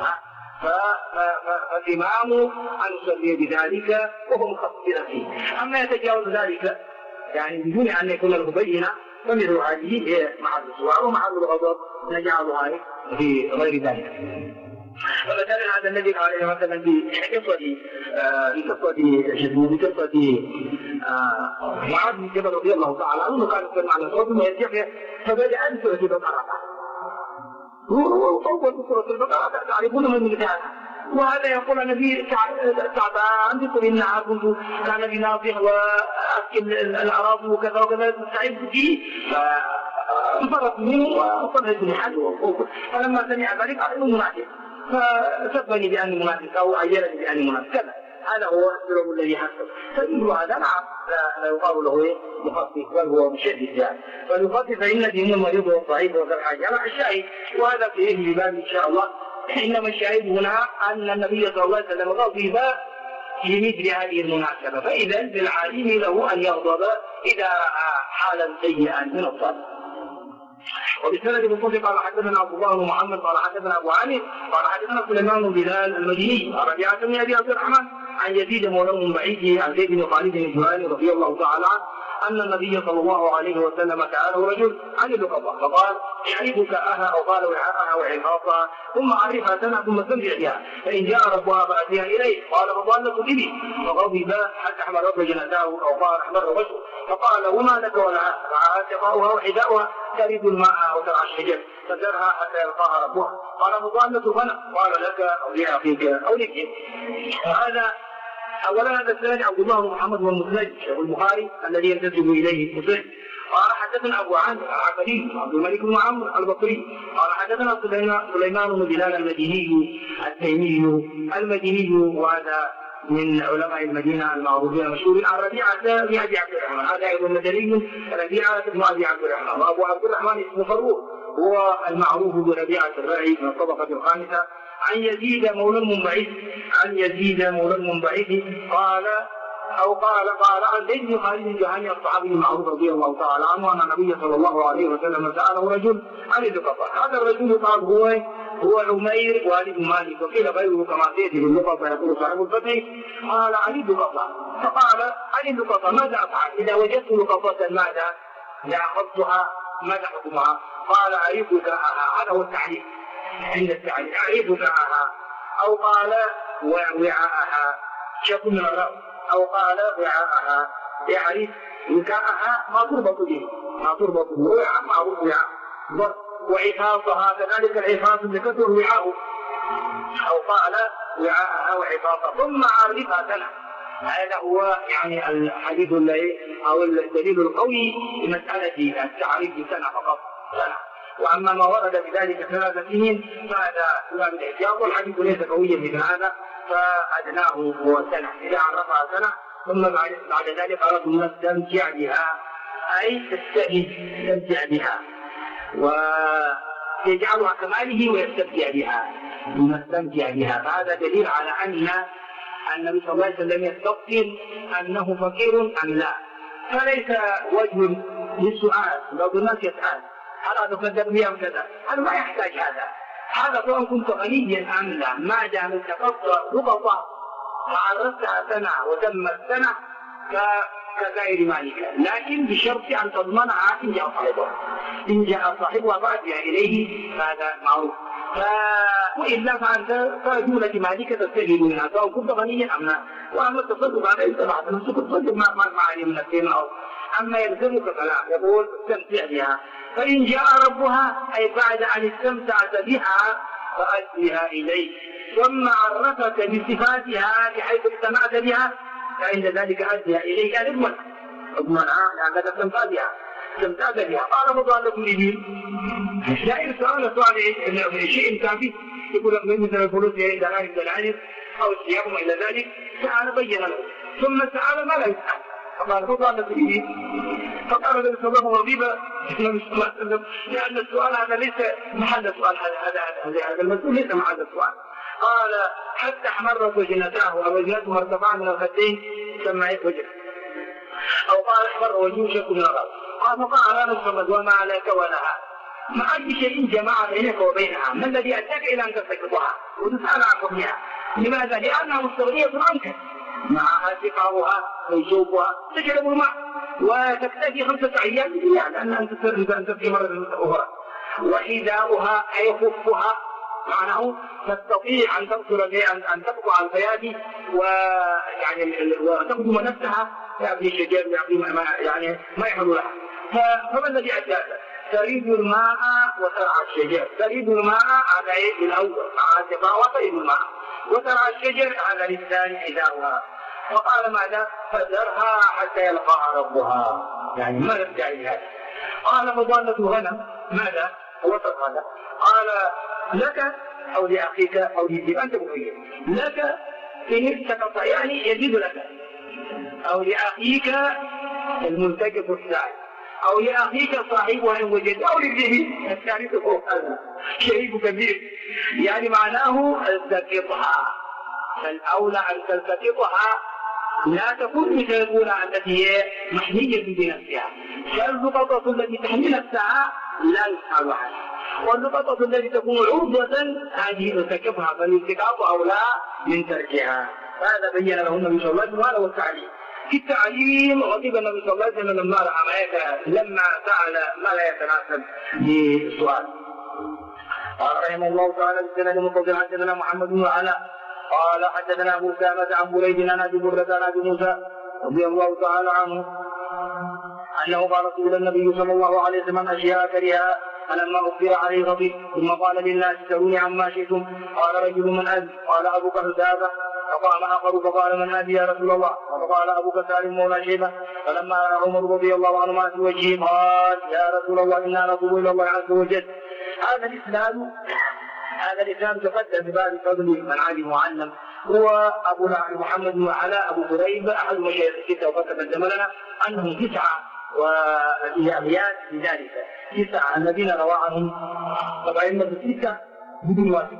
فالإمام أن يصلي بذلك وهو مخفف فيه. أما يتجاوز ذلك يعني بدون أن يكون له بينة فمثل هذه هي محل السواء ومحل الغضب نجعلها في غير ذلك. فمثلا هذا الذي قال مثلا في قصة معاذ بن جبل رضي الله تعالى عنه كان يتكلم عن الصوت ويرجع فبدأ أن سورة البقرة هو طول سورة البقرة تعرفون من مثالها. وهذا يقول النبي تعبان يقول إنها كنت كان بناصح وأسكن الأراضي وكذا وكذا تعب فيه فانفرط منه وصلت لحد فلما سمع ذلك قال إنه منافق فسبني بأني منافق أو عيرني بأني منافق كذا. هذا هو السبب الذي حصل. فمثل هذا نعم لا يقال له مخفف بل هو مشدد يعني. فالمخفف فإن دين المريض والضعيف وذا الحاجة على الشاهد، وهذا في باب إن شاء الله. إنما الشاهد هنا أن النبي صلى الله عليه وسلم غضب في مثل هذه المناسبة، فإذا بالعالم له أن يغضب إذا رأى حالا سيئا من الصلاة. وبالسند المتصل قال حدثنا عبد الله بن محمد قال حدثنا ابو عامر قال حدثنا سليمان بن بلال المديني قال ربيعه بن ابي عبد الرحمن عن يزيد مولى بن بعيد عن زيد بن خالد الجهني رضي الله تعالى عنه ان النبي صلى الله عليه وسلم ساله رجل عن القضاء فقال يعيبك اها او قال وعاءها وعقاصها ثم عرفها سنه ثم استمتع بها فان جاء ربها فاتيها اليه قال فضلت به فغضب حتى احمرت جنتاه او قال احمر وجهه فقال وما لك ولها شقاؤها وحذاؤها تريد الماء وترعى الشجر فذرها حتى يلقاها ربها قال فضلت غنم قال لك او لاخيك او لابنك. هذا اولا هذا الثاني عبد الله بن محمد والمسند شيخ البخاري الذي ينتسب اليه المسلم قال حدثنا ابو عامر العقدي عبد الملك بن عمرو البصري قال حدثنا سليمان بن بلال المديني التيمي المديني وهذا من علماء المدينه المعروفين المشهورين عن ربيعه بن ابي عبد الرحمن هذا ايضا مدني ربيعه بن ابي عبد الرحمن وابو عبد الرحمن اسمه فروخ هو المعروف بربيعه الرعي من الطبقه الخامسه عن يزيد مولى المنبعث عن يزيد مولى المنبعث قال عن زيد بن خالد الجهني الصحابي المعروف رضي الله تعالى عنه ان النبي صلى الله عليه وسلم ساله رجل عن اللقطه. هذا الرجل قال هو عمير والد مالك وقيل غيره كما سياتي باللقطه يقول صاحب الفتح قال عن اللقطه فقال عن اللقطه ماذا افعل اذا وجدت لقطه ماذا لاخذتها ماذا حكمها؟ قال اعرفك هذا هو التعريف عند التعريف اعرفك او قال وعاءها شك من الرأس او قال وعاءها يعرف وكاءها ما تربط به وعاء معروف وعاء وعفاصها كذلك العفاص بكثر وعاء او قال وعاءها وعفاصها ثم عرفها سنه. هذا هو يعني الحديث الذي او الدليل القوي لمساله التعريف بسنه فقط سنه. واما ما ورد بذلك 3 سنين فهذا باب الاحتياط والحديث ليس قويا مثل هذا فادناه هو سنه اذا عرفها سنه ثم بعد ذلك قال ثم استمتع بها اي تستمتع بها ويجعلها كماله ويستمتع بها فهذا دليل على ان النبي صلى الله عليه وسلم يستفسر انه فقير ام لا فليس وجه للسؤال. بعض الناس يسال هل أتصدق بي أم كذا؟ هذا ما يحتاج هذا سواء كنت غنيا أم لا ما دام التقطت لقطة وعرفتها سنة وتمت سنة كغير مالك لكن بشرط أن تضمنها إن جاء صاحبها فأتي إليه هذا معروف وإلا فأنت فجولة مالك تستجيب منها سواء كنت غنيا أم لا. وأما التصدق على إستطاعت نفسك تصدق ما عليه من السنة أما يلزمك فلا يقول استمتع بها فإن جاء ربها أي بعد أن استمتعت بها فأديها إليه ثم عرفك بصفاتها بحيث استمعت بها فعند ذلك أديها إليه أضمنها لأنك استمتعت بها قال مضالة لي دائر سؤال شيء كافي يقول مثل الفلوس دلائل دلائل أو السياق إلى ذلك سأل بين له ثم سأل ما لا يسأل فقال مضالة لي فقال النبي صلى الله عليه وسلم لأن السؤال هذا ليس محل سؤال هذا المسؤول ليس محل السؤال. قال حتى احمرت وجنتاه او وجنته ارتفع من الخدين سمعت وجهه او قال احمر وجهه شك من الراس قال فقال انا محمد وما لك ولها ما اي شيء جمع بينك وبينها ما الذي اتاك الى ان تستكبرها وتسال عن حكمها لماذا؟ لانها مستغنيه عنك معها سقاؤها وشوكها تشرب الماء وتكتفي 5 أيام يعني أن تبكي مرة أخرى وحذاؤها أي خفها معناه تستطيع أن تقصر أن تقطع الفيادي ويعني وتقدم نفسها يأبني الشجر يعني ما يحل لها. فما الذي أتاك؟ تريد الماء وترعى الشجر. تريد الماء هذا الأول مع السقاء وتريد الماء وترعى الشجر هذا للثاني حذاؤها. وقال ماذا؟ فذرها حتى يلقاها ربها يعني ما يرجع إليها. قال فضالة غنم ماذا؟ وصف هذا قال لك أو لأخيك أو لذيب، أنت مخير. لك إن استطعت يعني يجوز لك، أو لأخيك الملتقط الساعي، أو لأخيك صاحب وإن وجد، أو للذيب الثالث فوق شريك كبير، يعني معناه التقطها. فالأولى أن تلتقطها لا تكون مثل الأولى التي هي محمية بنفسها، فاللقطة التي تحمي نفسها لا يسأل عنها، واللقطة التي تكون عرضة هذه ارتكبها، فالالتقاط أولى من تركها. هذا بين له النبي صلى الله عليه وسلم والتعليم. في التعليم غضب النبي صلى الله عليه وسلم لما رأى لما سأل ما لا يتناسب بسؤال. قال رحمه الله تعالى بالسند المتصل حدثنا محمد بن علاء قال حدثنا ابو اسامه عن بريد عن ابي برده عن ابي موسى رضي الله تعالى عنه انه قال رسول النبي صلى الله عليه وسلم اشياء كرهها فلما اخبر عليه غضب ثم قال للناس سلوني عما شئتم. قال رجل من ابي؟ قال ابوك حذافه. فقام اخر فقال من ابي يا رسول الله؟ فقال ابوك سالم مولى شيبه. فلما راى عمر رضي الله عنه ما في وجهه قال يا رسول الله انا نتوب الى الله عز وجل. هذا الإسلام تقدم بباب فضل من عالم وعلم، هو أبو محمد بن علاء أبو بريد أحد مشايخ الستة، وقد تقدم لنا أنهم 9 وإيابيات بذلك 9 الذين روى عنهم طبعا الستة بدون واحد.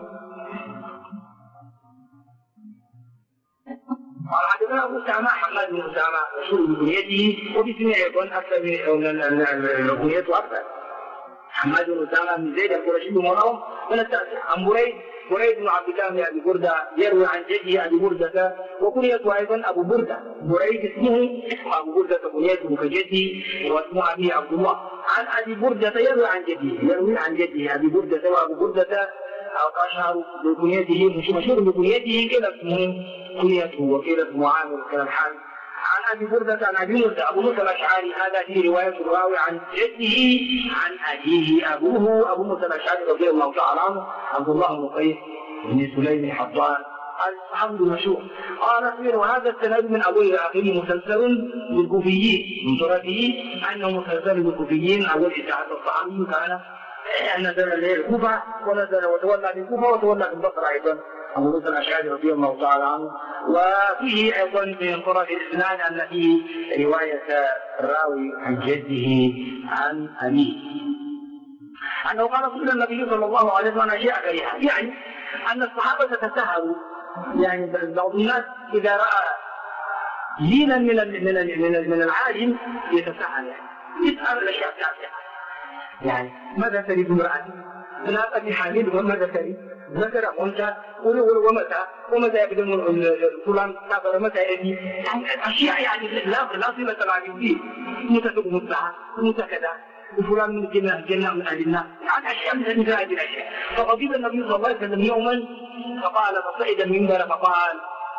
قال حدثنا أبو أسامة حماد بن أسامة مشهور بكنيته وباسمه أيضا أكثر من كنيته أكثر. حماد بن أسامة بن زيد القرشي مولاهم من التاسع. عن بريد بن عبد الله بن أبي بردة يروي عن جده أبي بردة وكنيته أيضا أبو بردة. بريد اسمه أبو بردة كنيته كجدي واسمه أبي عبد الله. عن أبي بردة يروي عن جده أبي بردة وأبو بردة أشهر بكنيته مشهور بكنيته كذا اسمه كنيته وكذا اسمه عامر كذا الحال. عن أبي بردة عن أبي موسى أبو موسى الأشعري هذا في رواية الراوي عن جده عن أبيه أبوه أبو موسى الأشعري رضي الله تعالى عنه عبد الله بن قيس بن سليم الحضان الحمد المشهور. قال فيه وهذا السند من أول إلى آخره مسلسل بالكوفيين من طرفه أنه مسلسل بالكوفيين. أول إذاعة الصحابي كان نزل الليل الكوفة ونزل وتولى بالكوفة وتولى بالبصرة أيضا أبو موسى الأشعري رضي الله تعالى عنه. وفيه أيضا من طرف الإسناد أن فيه رواية الراوي عن جده عن أبيه أنه قال رسول النبي صلى الله عليه وسلم أشياء كريهة، يعني أن الصحابة تتساهلوا. يعني بعض الناس إذا رأى دينا من العالم يتساهل، يعني يسأل الأشياء التافهة، يعني ماذا تريد امرأتي؟ لا أبي حامل وماذا تريد؟ ذكر أنت ومتى يقدم فلان سافر متى يأتي؟ يعني أشياء يعني لا صلة لها به، متى تقوم الساعة متى كذا وفلان من الجنة من أهل النار، يعني أشياء مثل هذه الأشياء. فغضب النبي صلى الله عليه وسلم يوما فقال فصعد المنبر فقال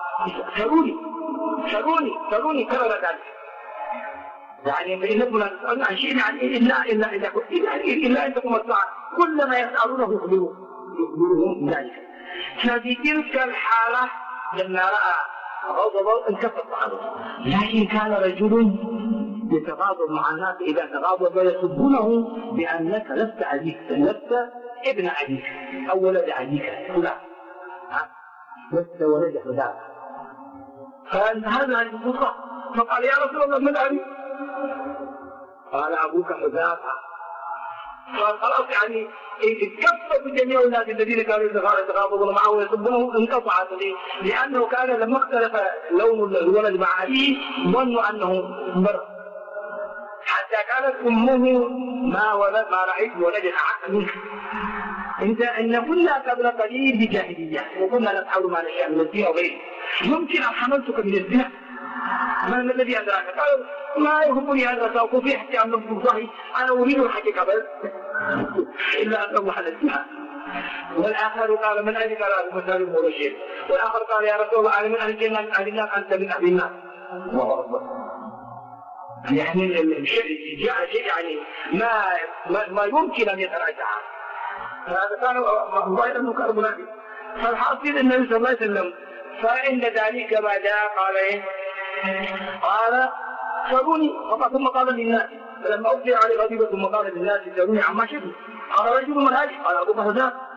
سروني كرر ذلك، يعني فإنكم لا تسألون عن شيء يعني إلا أن تقوم الساعة كلما يسألونه يخبرهم ذلك. ففي تلك الحالة لما رأى غضب انكفت عنه، لكن كان رجل يتغاضب مع الناس إذا تغاضب يسبونه بأنك لست أبيك، لست ابن أبيك أو ولد أبيك فلان، لست ولد فلان. فهذا الفقه فقال يا رسول الله من أبي؟ قال أبوك حذافة. قال خلاص يعني كفت جميع الناس الذين كانوا يتغاضبون معه ويسبونه انقطعت، لأنه كان لما اختلف لون الولد مع أبيه ظنوا أنه مر، حتى كانت أمه ما رأيت ولد أحق منك. إن كنا قبل قليل بجاهلية وكنا نفعل ما نشاء من الزنا وغيره، يمكن أن حملتك من الزنا من الذي أدراك؟ قال ما يهمني هذا سأقول في احتيام نفس الله، أنا أريد الحقيقة بل إلا أن أروح على الزنا. والآخر قال من أجل قال أبو مسالم ولا شيء، والآخر قال يا رسول الله أنا من أهل الجنة من أهل النار أنت من أهل النار. الله أكبر. يعني الشيء جاء شيء يعني ما يمكن أن يتراجع. هذا كان ظاهر أنه كان منافق. فالحاصل النبي صلى الله عليه وسلم فعند ذلك ما جاء قال إيه؟ قال سألوني ثم قال للناس فلما أخبر عليه غضب ثم قال للناس سألوني عما شئتم. قال رجل من هذه؟ قال أبو بردة.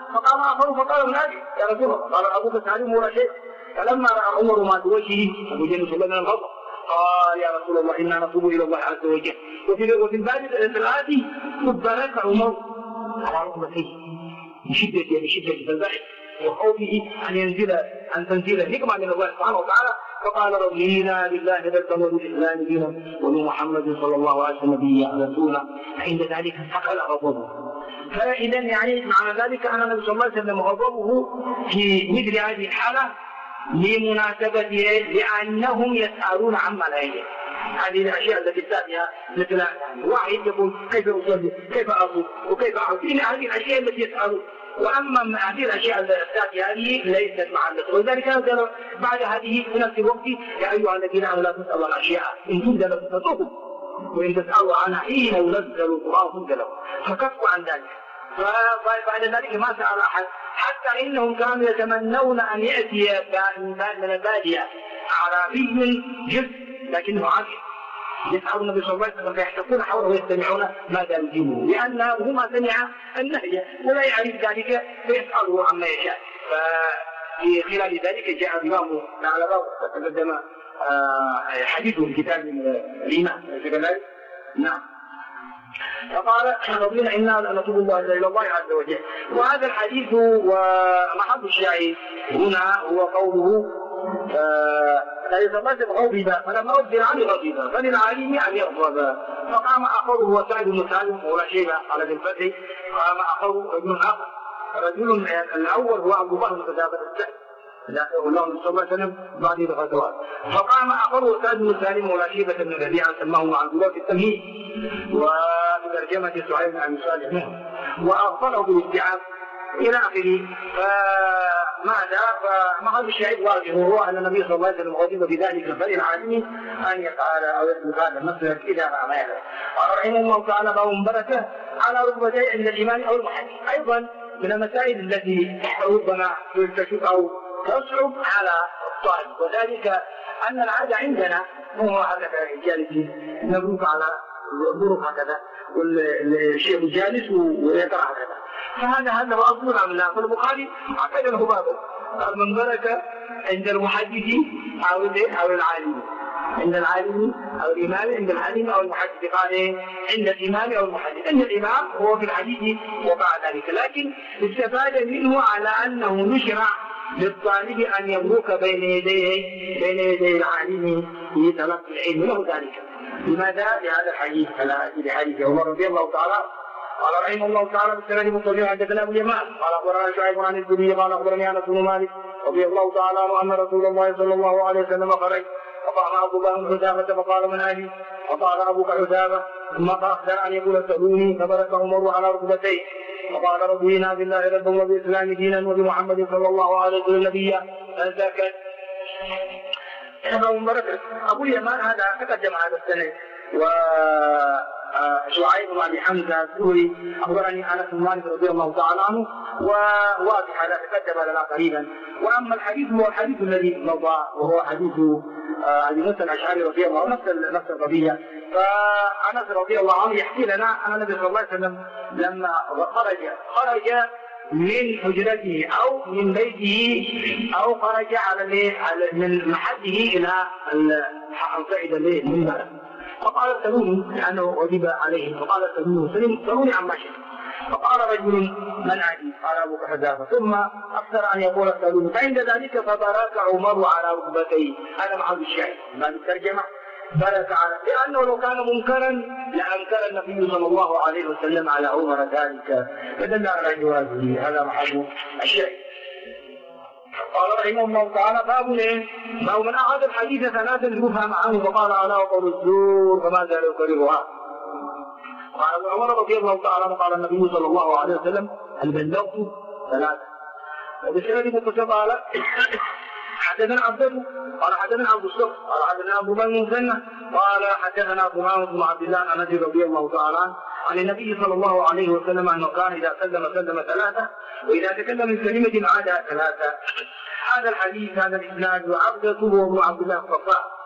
فقام آخر فقال: من هذه يا رسول الله؟ قال: أبوك سالم ولا شيء. فلما رأى عمر ما بوجهه أبو جهل سلم من الغضب قال: يا رسول الله إنا نتوب إلى الله عز وجل. وفي الباب الآتي بارك عمر على ركبتيه من شدة الفزع وخوفه أن تنزل نقمة من الله سبحانه وتعالى، فقال: رضينا بالله ربا وبالإسلام دينا وبمحمد صلى الله عليه وسلم نبيا رسولا. عند ذلك انتقل غضبه. فإذا يعني معنى ذلك أن النبي صلى الله عليه وسلم غضبه في مثل هذه الحالة لمناسبة لأنهم يسألون عما لا يجب. هذه الأشياء التي تأتيها مثل واحد يقول: كيف أصلي؟ كيف أصوم؟ وكيف أعطيني؟ هذه الأشياء التي يسألون. وأما هذه الأشياء التي هذه ليست معلقة. ولذلك قال بعد هذه في نفس الوقت: يا أيها الذين آمنوا لا تسألوا عن أشياء إن تبد لكم تسؤكم وإن تسألوا عنها حين ينزل القرآن تبد لكم، فكفوا عن ذلك. فبعد ذلك ما سأل أحد، حتى إنهم كانوا يتمنون أن يأتي من البادية أعرابي جد لكنه عاقل يسأل النبي صلى الله عليه وسلم فيحتفون حوله ويستمعون ماذا يجيبه، لأنه ما سمع النهي ولا يعرف ذلك فيسأله عما يشاء. ففي خلال ذلك جاء الإمام على باب تقدم حديثه في كتاب الإيمان كذلك. نعم. فقال: ربنا إنا نتوب الله إلى الله عز وجل. وهذا الحديث ومحط الشاهد هنا هو قوله: فيتمسك غضب فلما أخبر عنه غضب فللعالم أن يغضب. فقام آخر هو سعد بن سالم ولا شيء على ذي الفتح. قام آخر رجل آخر، الرجل الأول هو عبد الله بن قتادة السعد ذاته الله صلى الله عليه وسلم بعد الغزوات. فقام آخر سعد بن سالم ولا شيبة بن ربيعة سماه عبد الله في التمهيد وبترجمة سعيد بن أبي صالح وأغفله بالاستيعاب إلى آخره. فماذا؟ فمحل الشاهد واضح وهو أن النبي صلى الله عليه وسلم غضب بذلك فللعالم أن يفعل أو يسلك هذا المسلك إذا رأى ما يعلم. قال رحمه الله تعالى: باب بركة على ركبتي عند الإمام أو المحدث. أيضا من المسائل التي ربما تشك أو تصعب على الطالب، وذلك أن العادة عندنا هو هذا جالس نبروك على الظروف هكذا والشيخ جالس ويقرأ هكذا، فهذا هو أصل عملنا. فالبخاري عقد له بابه قال: من بركة عند المحدث أو العالم، عند العالم أو الإمام، عند العالم أو المحدث. قال: عند الإمام أو المحدث. عند الإمام هو في الحديث وقع ذلك، لكن استفاد منه على أنه نشرع للطالب أن يملك بين يدي العالم في تلقي العلم له ذلك. لماذا؟ لهذا الحديث لحديث عمر رضي الله تعالى. قال رحمه الله تعالى: بالسند المتصل حدثنا ابو اليمان قال اخبرنا شعيب عن الزهري قال اخبرني انس بن مالك رضي الله تعالى عنه ان رسول الله صلى الله عليه وسلم خرج فقام عبد الله بن حذافه فقال: من اهلي؟ فقال: ابوك حذافه. ثم اخبر ان يقول: سالوني. فبرك عمر على ركبتيه فقال: رضينا بالله ربا وبالاسلام دينا وبمحمد صلى الله عليه وسلم نبيا. فسكت. أبو اليمان هذا تقدم هذا السنة. وشعيب بن أبي حمزة الزهري أخبرني أنس بن مالك رضي الله تعالى عنه، وواضح هذا تقدم لنا قريبا. وأما الحديث هو الحديث الذي مضى وهو حديث أبي موسى الأشعري رضي الله عنه نفس القضية. فأنس رضي الله عنه يحكي لنا أن النبي صلى الله عليه وسلم لما خرج من حجرته أو من بيته أو خرج من محله إلى صعد المنبر، فقال: سلوني، لأنه وجب عليه. فقال: سلوني عما شئت. فقال رجل: من أبي؟ قال: أبوك حذافة. ثم أكثر أن يقول: سلوني. فعند ذلك فبارك عمر على ركبتيه. هذا محل الشاهد ما بالترجمة. بارك على، لأنه لو كان منكرا لأنكر النبي صلى الله عليه وسلم على عمر ذلك، فدل على جوازه. هذا محل الشاهد. قال رحمه الله تعالى: باب من أخذ الحديث ثلاثا يفهم عنه فقال: ألا وقول الزور فما زال يكررها. قال ابن عمر رضي الله تعالى عنه: قال النبي صلى الله عليه وسلم: هل بلغت ثلاثة؟ وبسند متصل قال: حدثنا عبده قال حدثنا عبد الصخر قال حدثنا ابو بكر بن مسنى قال حدثنا ثمامة بن عبد الله عن انس رضي الله تعالى عنه عن النبي صلى الله عليه وسلم انه كان اذا سلم ثلاثة واذا تكلم من كلمة عاد ثلاثة. هذا الحديث هذا الاسناد وعبده وابن عبد الله الصفاء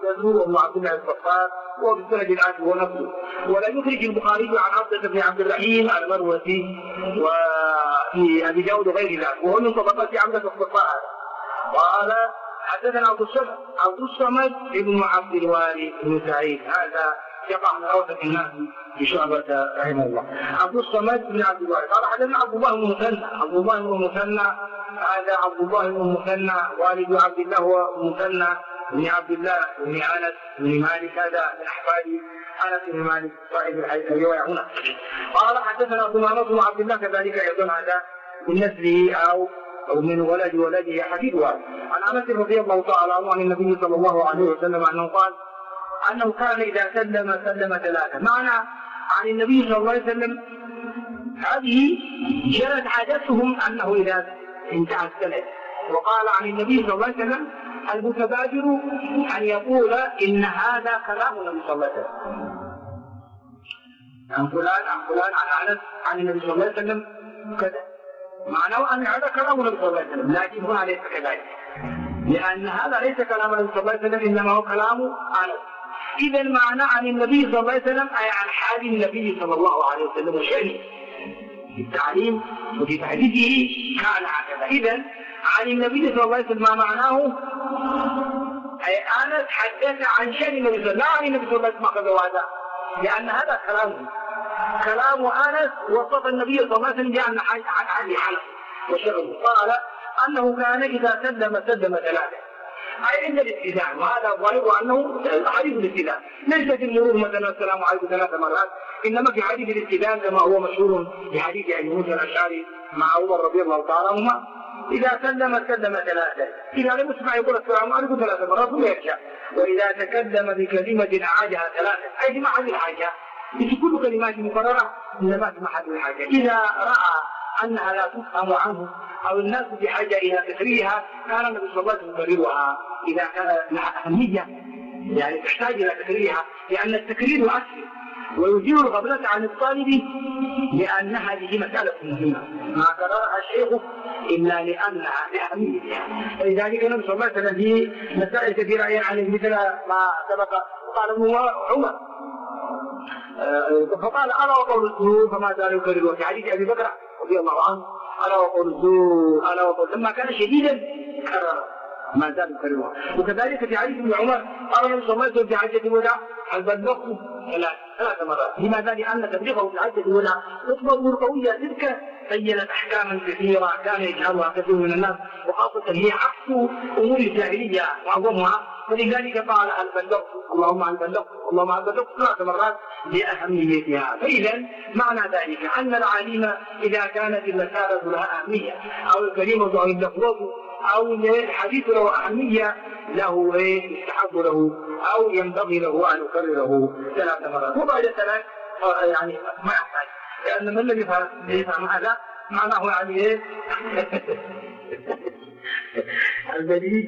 وبالسند الآتي هو نفسه. ولا يخرج البخاري عن عبدة بن عبد الرحيم المروزي في أبي داود وغير ذلك، وهو من طبقات عمدة الصفاء. قال حدثنا عبد الصمد ابن عبد الواري بن سعيد، هذا يقع من أوسط الناس في شعبة رحمه الله. عبد الصمد بن عبد الواري قال حدثنا عبد الله بن مثنى. عبد الله بن مثنى هذا عبد الله بن مثنى والد عبد الله ومثنى بن عبد الله بن انس بن مالك، هذا من احفاد انس بن مالك صاحب الروايه هنا. قال حدثنا ثمامة بن عبد الله كذلك ايضا هذا من نسله او من ولده حفيدها عن انس رضي الله تعالى عنه عن النبي صلى الله عليه وسلم انه قال انه كان اذا سلم ثلاثه. معنى عن النبي صلى الله عليه وسلم هذه جرت عادتهم انه اذا انتهى السند. وقال عن النبي صلى الله عليه وسلم المتبادر ان يقول ان هذا كلام النبي صلى الله عليه وسلم، عن فلان عن انس عن النبي صلى الله عليه وسلم كذا، معناه ان هذا كلام النبي صلى الله عليه وسلم، لكن هنا ليس كذلك، لان هذا ليس كلام النبي صلى الله عليه وسلم انما هو كلام انس. اذا معنى عن النبي صلى الله عليه وسلم اي عن حال النبي صلى الله عليه وسلم وشأنه في التعليم وفي تحديثه كان هكذا. اذا عن النبي صلى الله عليه وسلم ما معناه اي انس حدث عن شأن النبي صلى الله عليه وسلم، لا عن النبي صلى الله عليه وسلم كذا وهذا، لان هذا كلام انس وصف النبي صلى الله عليه وسلم بان عن حاله وشأنه. قال انه كان اذا سلم ثلاثه اي عند الاستئذان، وهذا ظاهر انه حديث الاستئذان ليس في المرور مثلا السلام عليكم 3 مرات، انما في حديث الاستئذان كما هو مشهور في حديث ابي موسى الاشعري مع عمر رضي الله تعالى عنهما اذا سلم ثلاثه، اذا لم يسمع يقول السلام عليكم 3 مرات ثم يرجع، واذا تكلم بكلمه اعادها 3 اي في محل الحاجه، في كل كلمات مقرره انما في محل الحاجه. اذا راى انها لا تفهم عنه او الناس بحاجه الى تكريرها كان النبي صلى الله عليه وسلم يكررها اذا كان لها اهميه، يعني تحتاج الى تكريرها، لان التكرير يؤثر ويزيل الغفله عن الطالب، لان هذه مساله مهمه ما كررها الشيخ الا لانها لاهميتها. فلذلك النبي صلى الله عليه وسلم في مسائل كثيره يعني مثل ما سبق قال عمر فقال انا وقول الزور فما زال يكرره في حديث ابي بكر رضي الله عنه، انا وقول الزور انا وقول، لما كان شديدا كرر ما زال يكررها. وكذلك في حديث ابن عمر قال النبي صلى الله عليه وسلم في حجه الوداع هل بلغت 3 مرات، لماذا؟ لان تبليغه في حجه الوداع خطبه قويه تلك بينت احكاما كثيره كان يجهلها كثير من الناس، وخاصه هي عكس امور الجاهليه معظمها، ولذلك قال هل بلغت اللهم هل بلغت اللهم هل بلغت 3 مرات لاهميتها. فاذا معنى ذلك ان العالم اذا كانت المساله لها اهميه او الكلمه او اللفظ او الحديث له اهميه له يستحب له او ينبغي له ان يكرره 3 مرات، وبعد 3 يعني ما يحتاج، لان من الذي يفهم هذا معناه يعني الذي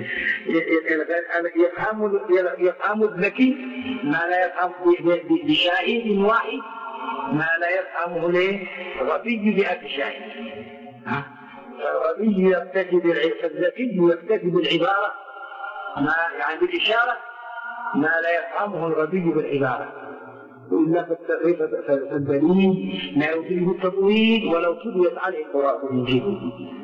يفهم الذكي ما لا يفهم بشاهد واحد، ما لا يفهمه الغبي بألف شاهد. الغبي الذكي يكتفي بالعبارة ما يعني بالإشارة ما لا يفهمه الغبي بالعبارة، وإلا فالدليل لا يفيده التطويل ولو تبيت عليه القراءة من جهه.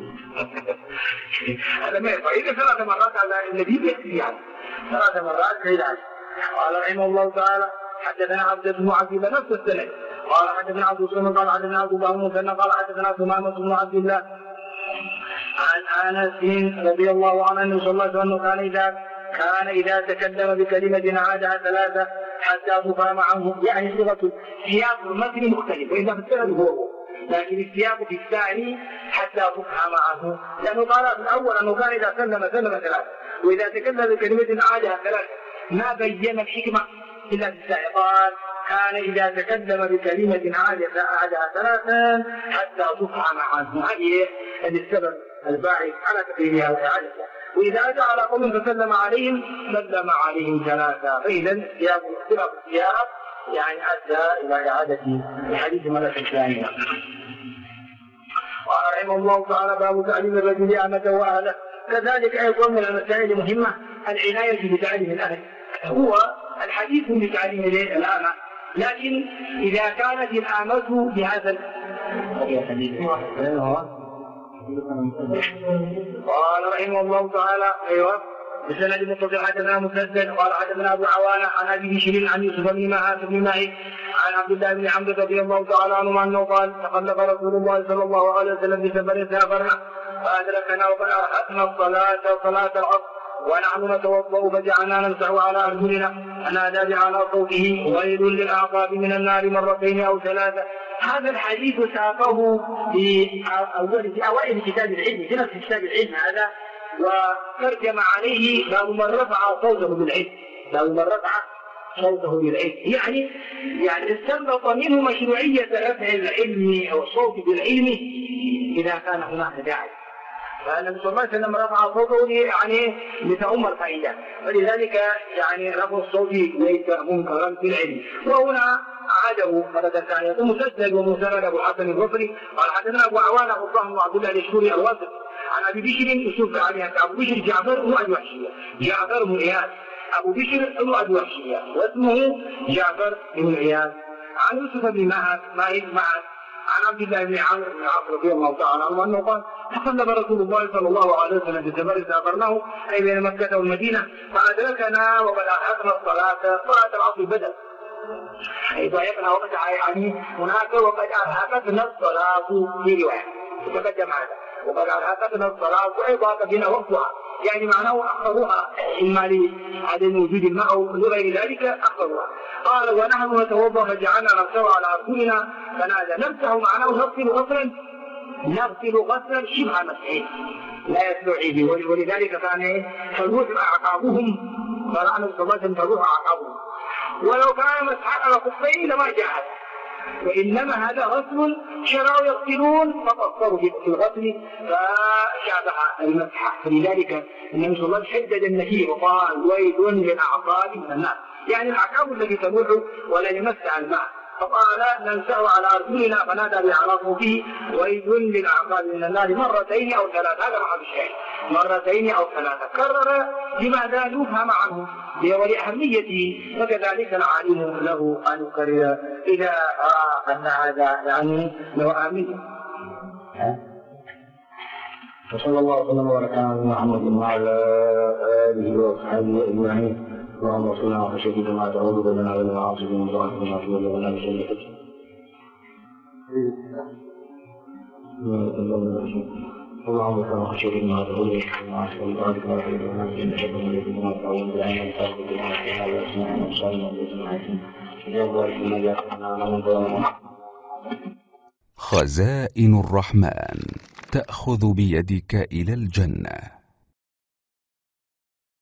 هذا ما يفعل. إذا 3 مرات على النبي يكفي يعني 3 مرات كالعادة. قال رحمه الله تعالى حدثنا عبد بن عبد الله نفس السنة قال حدثنا عبد الصمد قال حدثنا عبد الله بن مثنى قال حدثنا ثمامة بن عبد الله عن انس رضي الله عنه انه صلى الله عليه وسلم كان اذا تكلم بكلمه عادها 3 حتى تفهم عنه، يعني صيغه سياق المتن مختلف، واذا في السند هو لكن السياق في الثاني حتى تفهم عنه، لانه قال في الاول انه كان اذا سلم 3 واذا تكلم بكلمه عادها 3 ما بين الحكمه الا في الثاني، قال كان إذا تكلم بكلمة عادها 3 حتى تفهم عنه، هذه السبب الباعث على تكريمها وإعادتها. وإذا أتى على قوم فسلم عليهم سلم عليهم 3، فإذا اختلاف السياق يعني أدى إلى إعادة الحديث مرة ثانية. قال رحمه الله تعالى باب تعليم الرجل أمته وأهله. كذلك أيضا من المسائل المهمة العناية بتعليم الأهل، هو الحديث بتعليم الأمة، لكن إذا كانت الآمة بهذا قال رحمه الله تعالى بسند متصل حدثنا مسدد قال حدثنا ابو عوانه عن ابي بشر عن يوسف بن مهات بن ماهي عن عبد الله بن عمرو رضي الله تعالى عنه انه قال تخلف رسول الله صلى الله عليه وسلم بسفر سافرنا فادركنا وقد ارهقنا صلاه العصر ونحن نتوضا فجعلنا نمسح على ارجلنا فنادى على صوته ويل للاعقاب من النار مرتين او ثلاثه. هذا الحديث ساقه في اوائل كتاب العلم في نفس كتاب العلم هذا، وترجم عليه باب من رفع صوته بالعلم، باب من رفع صوته بالعلم، يعني استنبط منه مشروعية رفع العلم أو الصوت بالعلم إذا كان هناك داعي. فالنبي صلى الله عليه وسلم رفع صوته لتؤم الفائدة، ولذلك رفع الصوت ليس منكرا في العلم. وهنا عاده مرة ثانية مسدد ومسند أبو الحسن البصري قال حدثنا أبو عوانة بن عبد الله الاشكوري الواسط عن ابي بشر يوسف ابو بشر جعفر بن ابي وحشيه، جعفر بن اياس ابو بشر بن ابي وحشيه واسمه جعفر بن اياس عن يوسف بن مهات عن عبد الله بن عمرو بن العاص رضي الله تعالى عنه انه قال تخلف رسول الله صلى الله عليه وسلم بسفر سافرناه اي بين مكه والمدينه فادركنا وقد الحقنا صلاه العصر بدل، اي ضيقنا وقتها هناك وقد الحقتنا الصلاه في روايه تقدم هذا وقد أرهقتنا الصلاة وإضافة بنا وقتها، معناه أخروها إما لعدم وجود الماء أو لغير ذلك أخروها. قال ونحن نتوضأ فجعلنا نمسح على أرجلنا فنادى نمسح معناه نغسل غسلا شبه مسحين لا يسلو عيبه، ولذلك كان تروح أعقابهم، قال عنه صلى الله عليه وسلم تروح أعقابهم، ولو كان مسحا على خفين لما جاء، وإنما هذا غسل شرعوا يغسلون فقصروا في الغسل فشابه المسح. فلذلك النبي صلى الله عليه وسلم شدد النكير وقال ويل للأعقاب من النار، الأعقاب التي تروح ولا يمسح الماء، فقال نمسح على أرجلنا فنادى بعلى صوته ويل للأعقاب من النار مرتين أو ثلاثة. هذا محل الشاهد، مرتين أو ثلاثة، كرر لماذا يفهم عنه ولأهميته، وكذلك العالم له أن يكرر إذا رأى أن هذا له أهمية. وصلى الله وسلم وبارك على محمد وعلى آله وصحبه أجمعين. اللهم صل على سيدنا ما تعوذ بنا من العاصي من ضعف ما في ولا من شر اللهم صل على سيدنا ما تعوذ بنا من ضعف ما في ولا من شر ما تعوذ بنا من ضعف ما في ولا من شر ما تعوذ. خزائن الرحمن تأخذ بيدك إلى الجنة.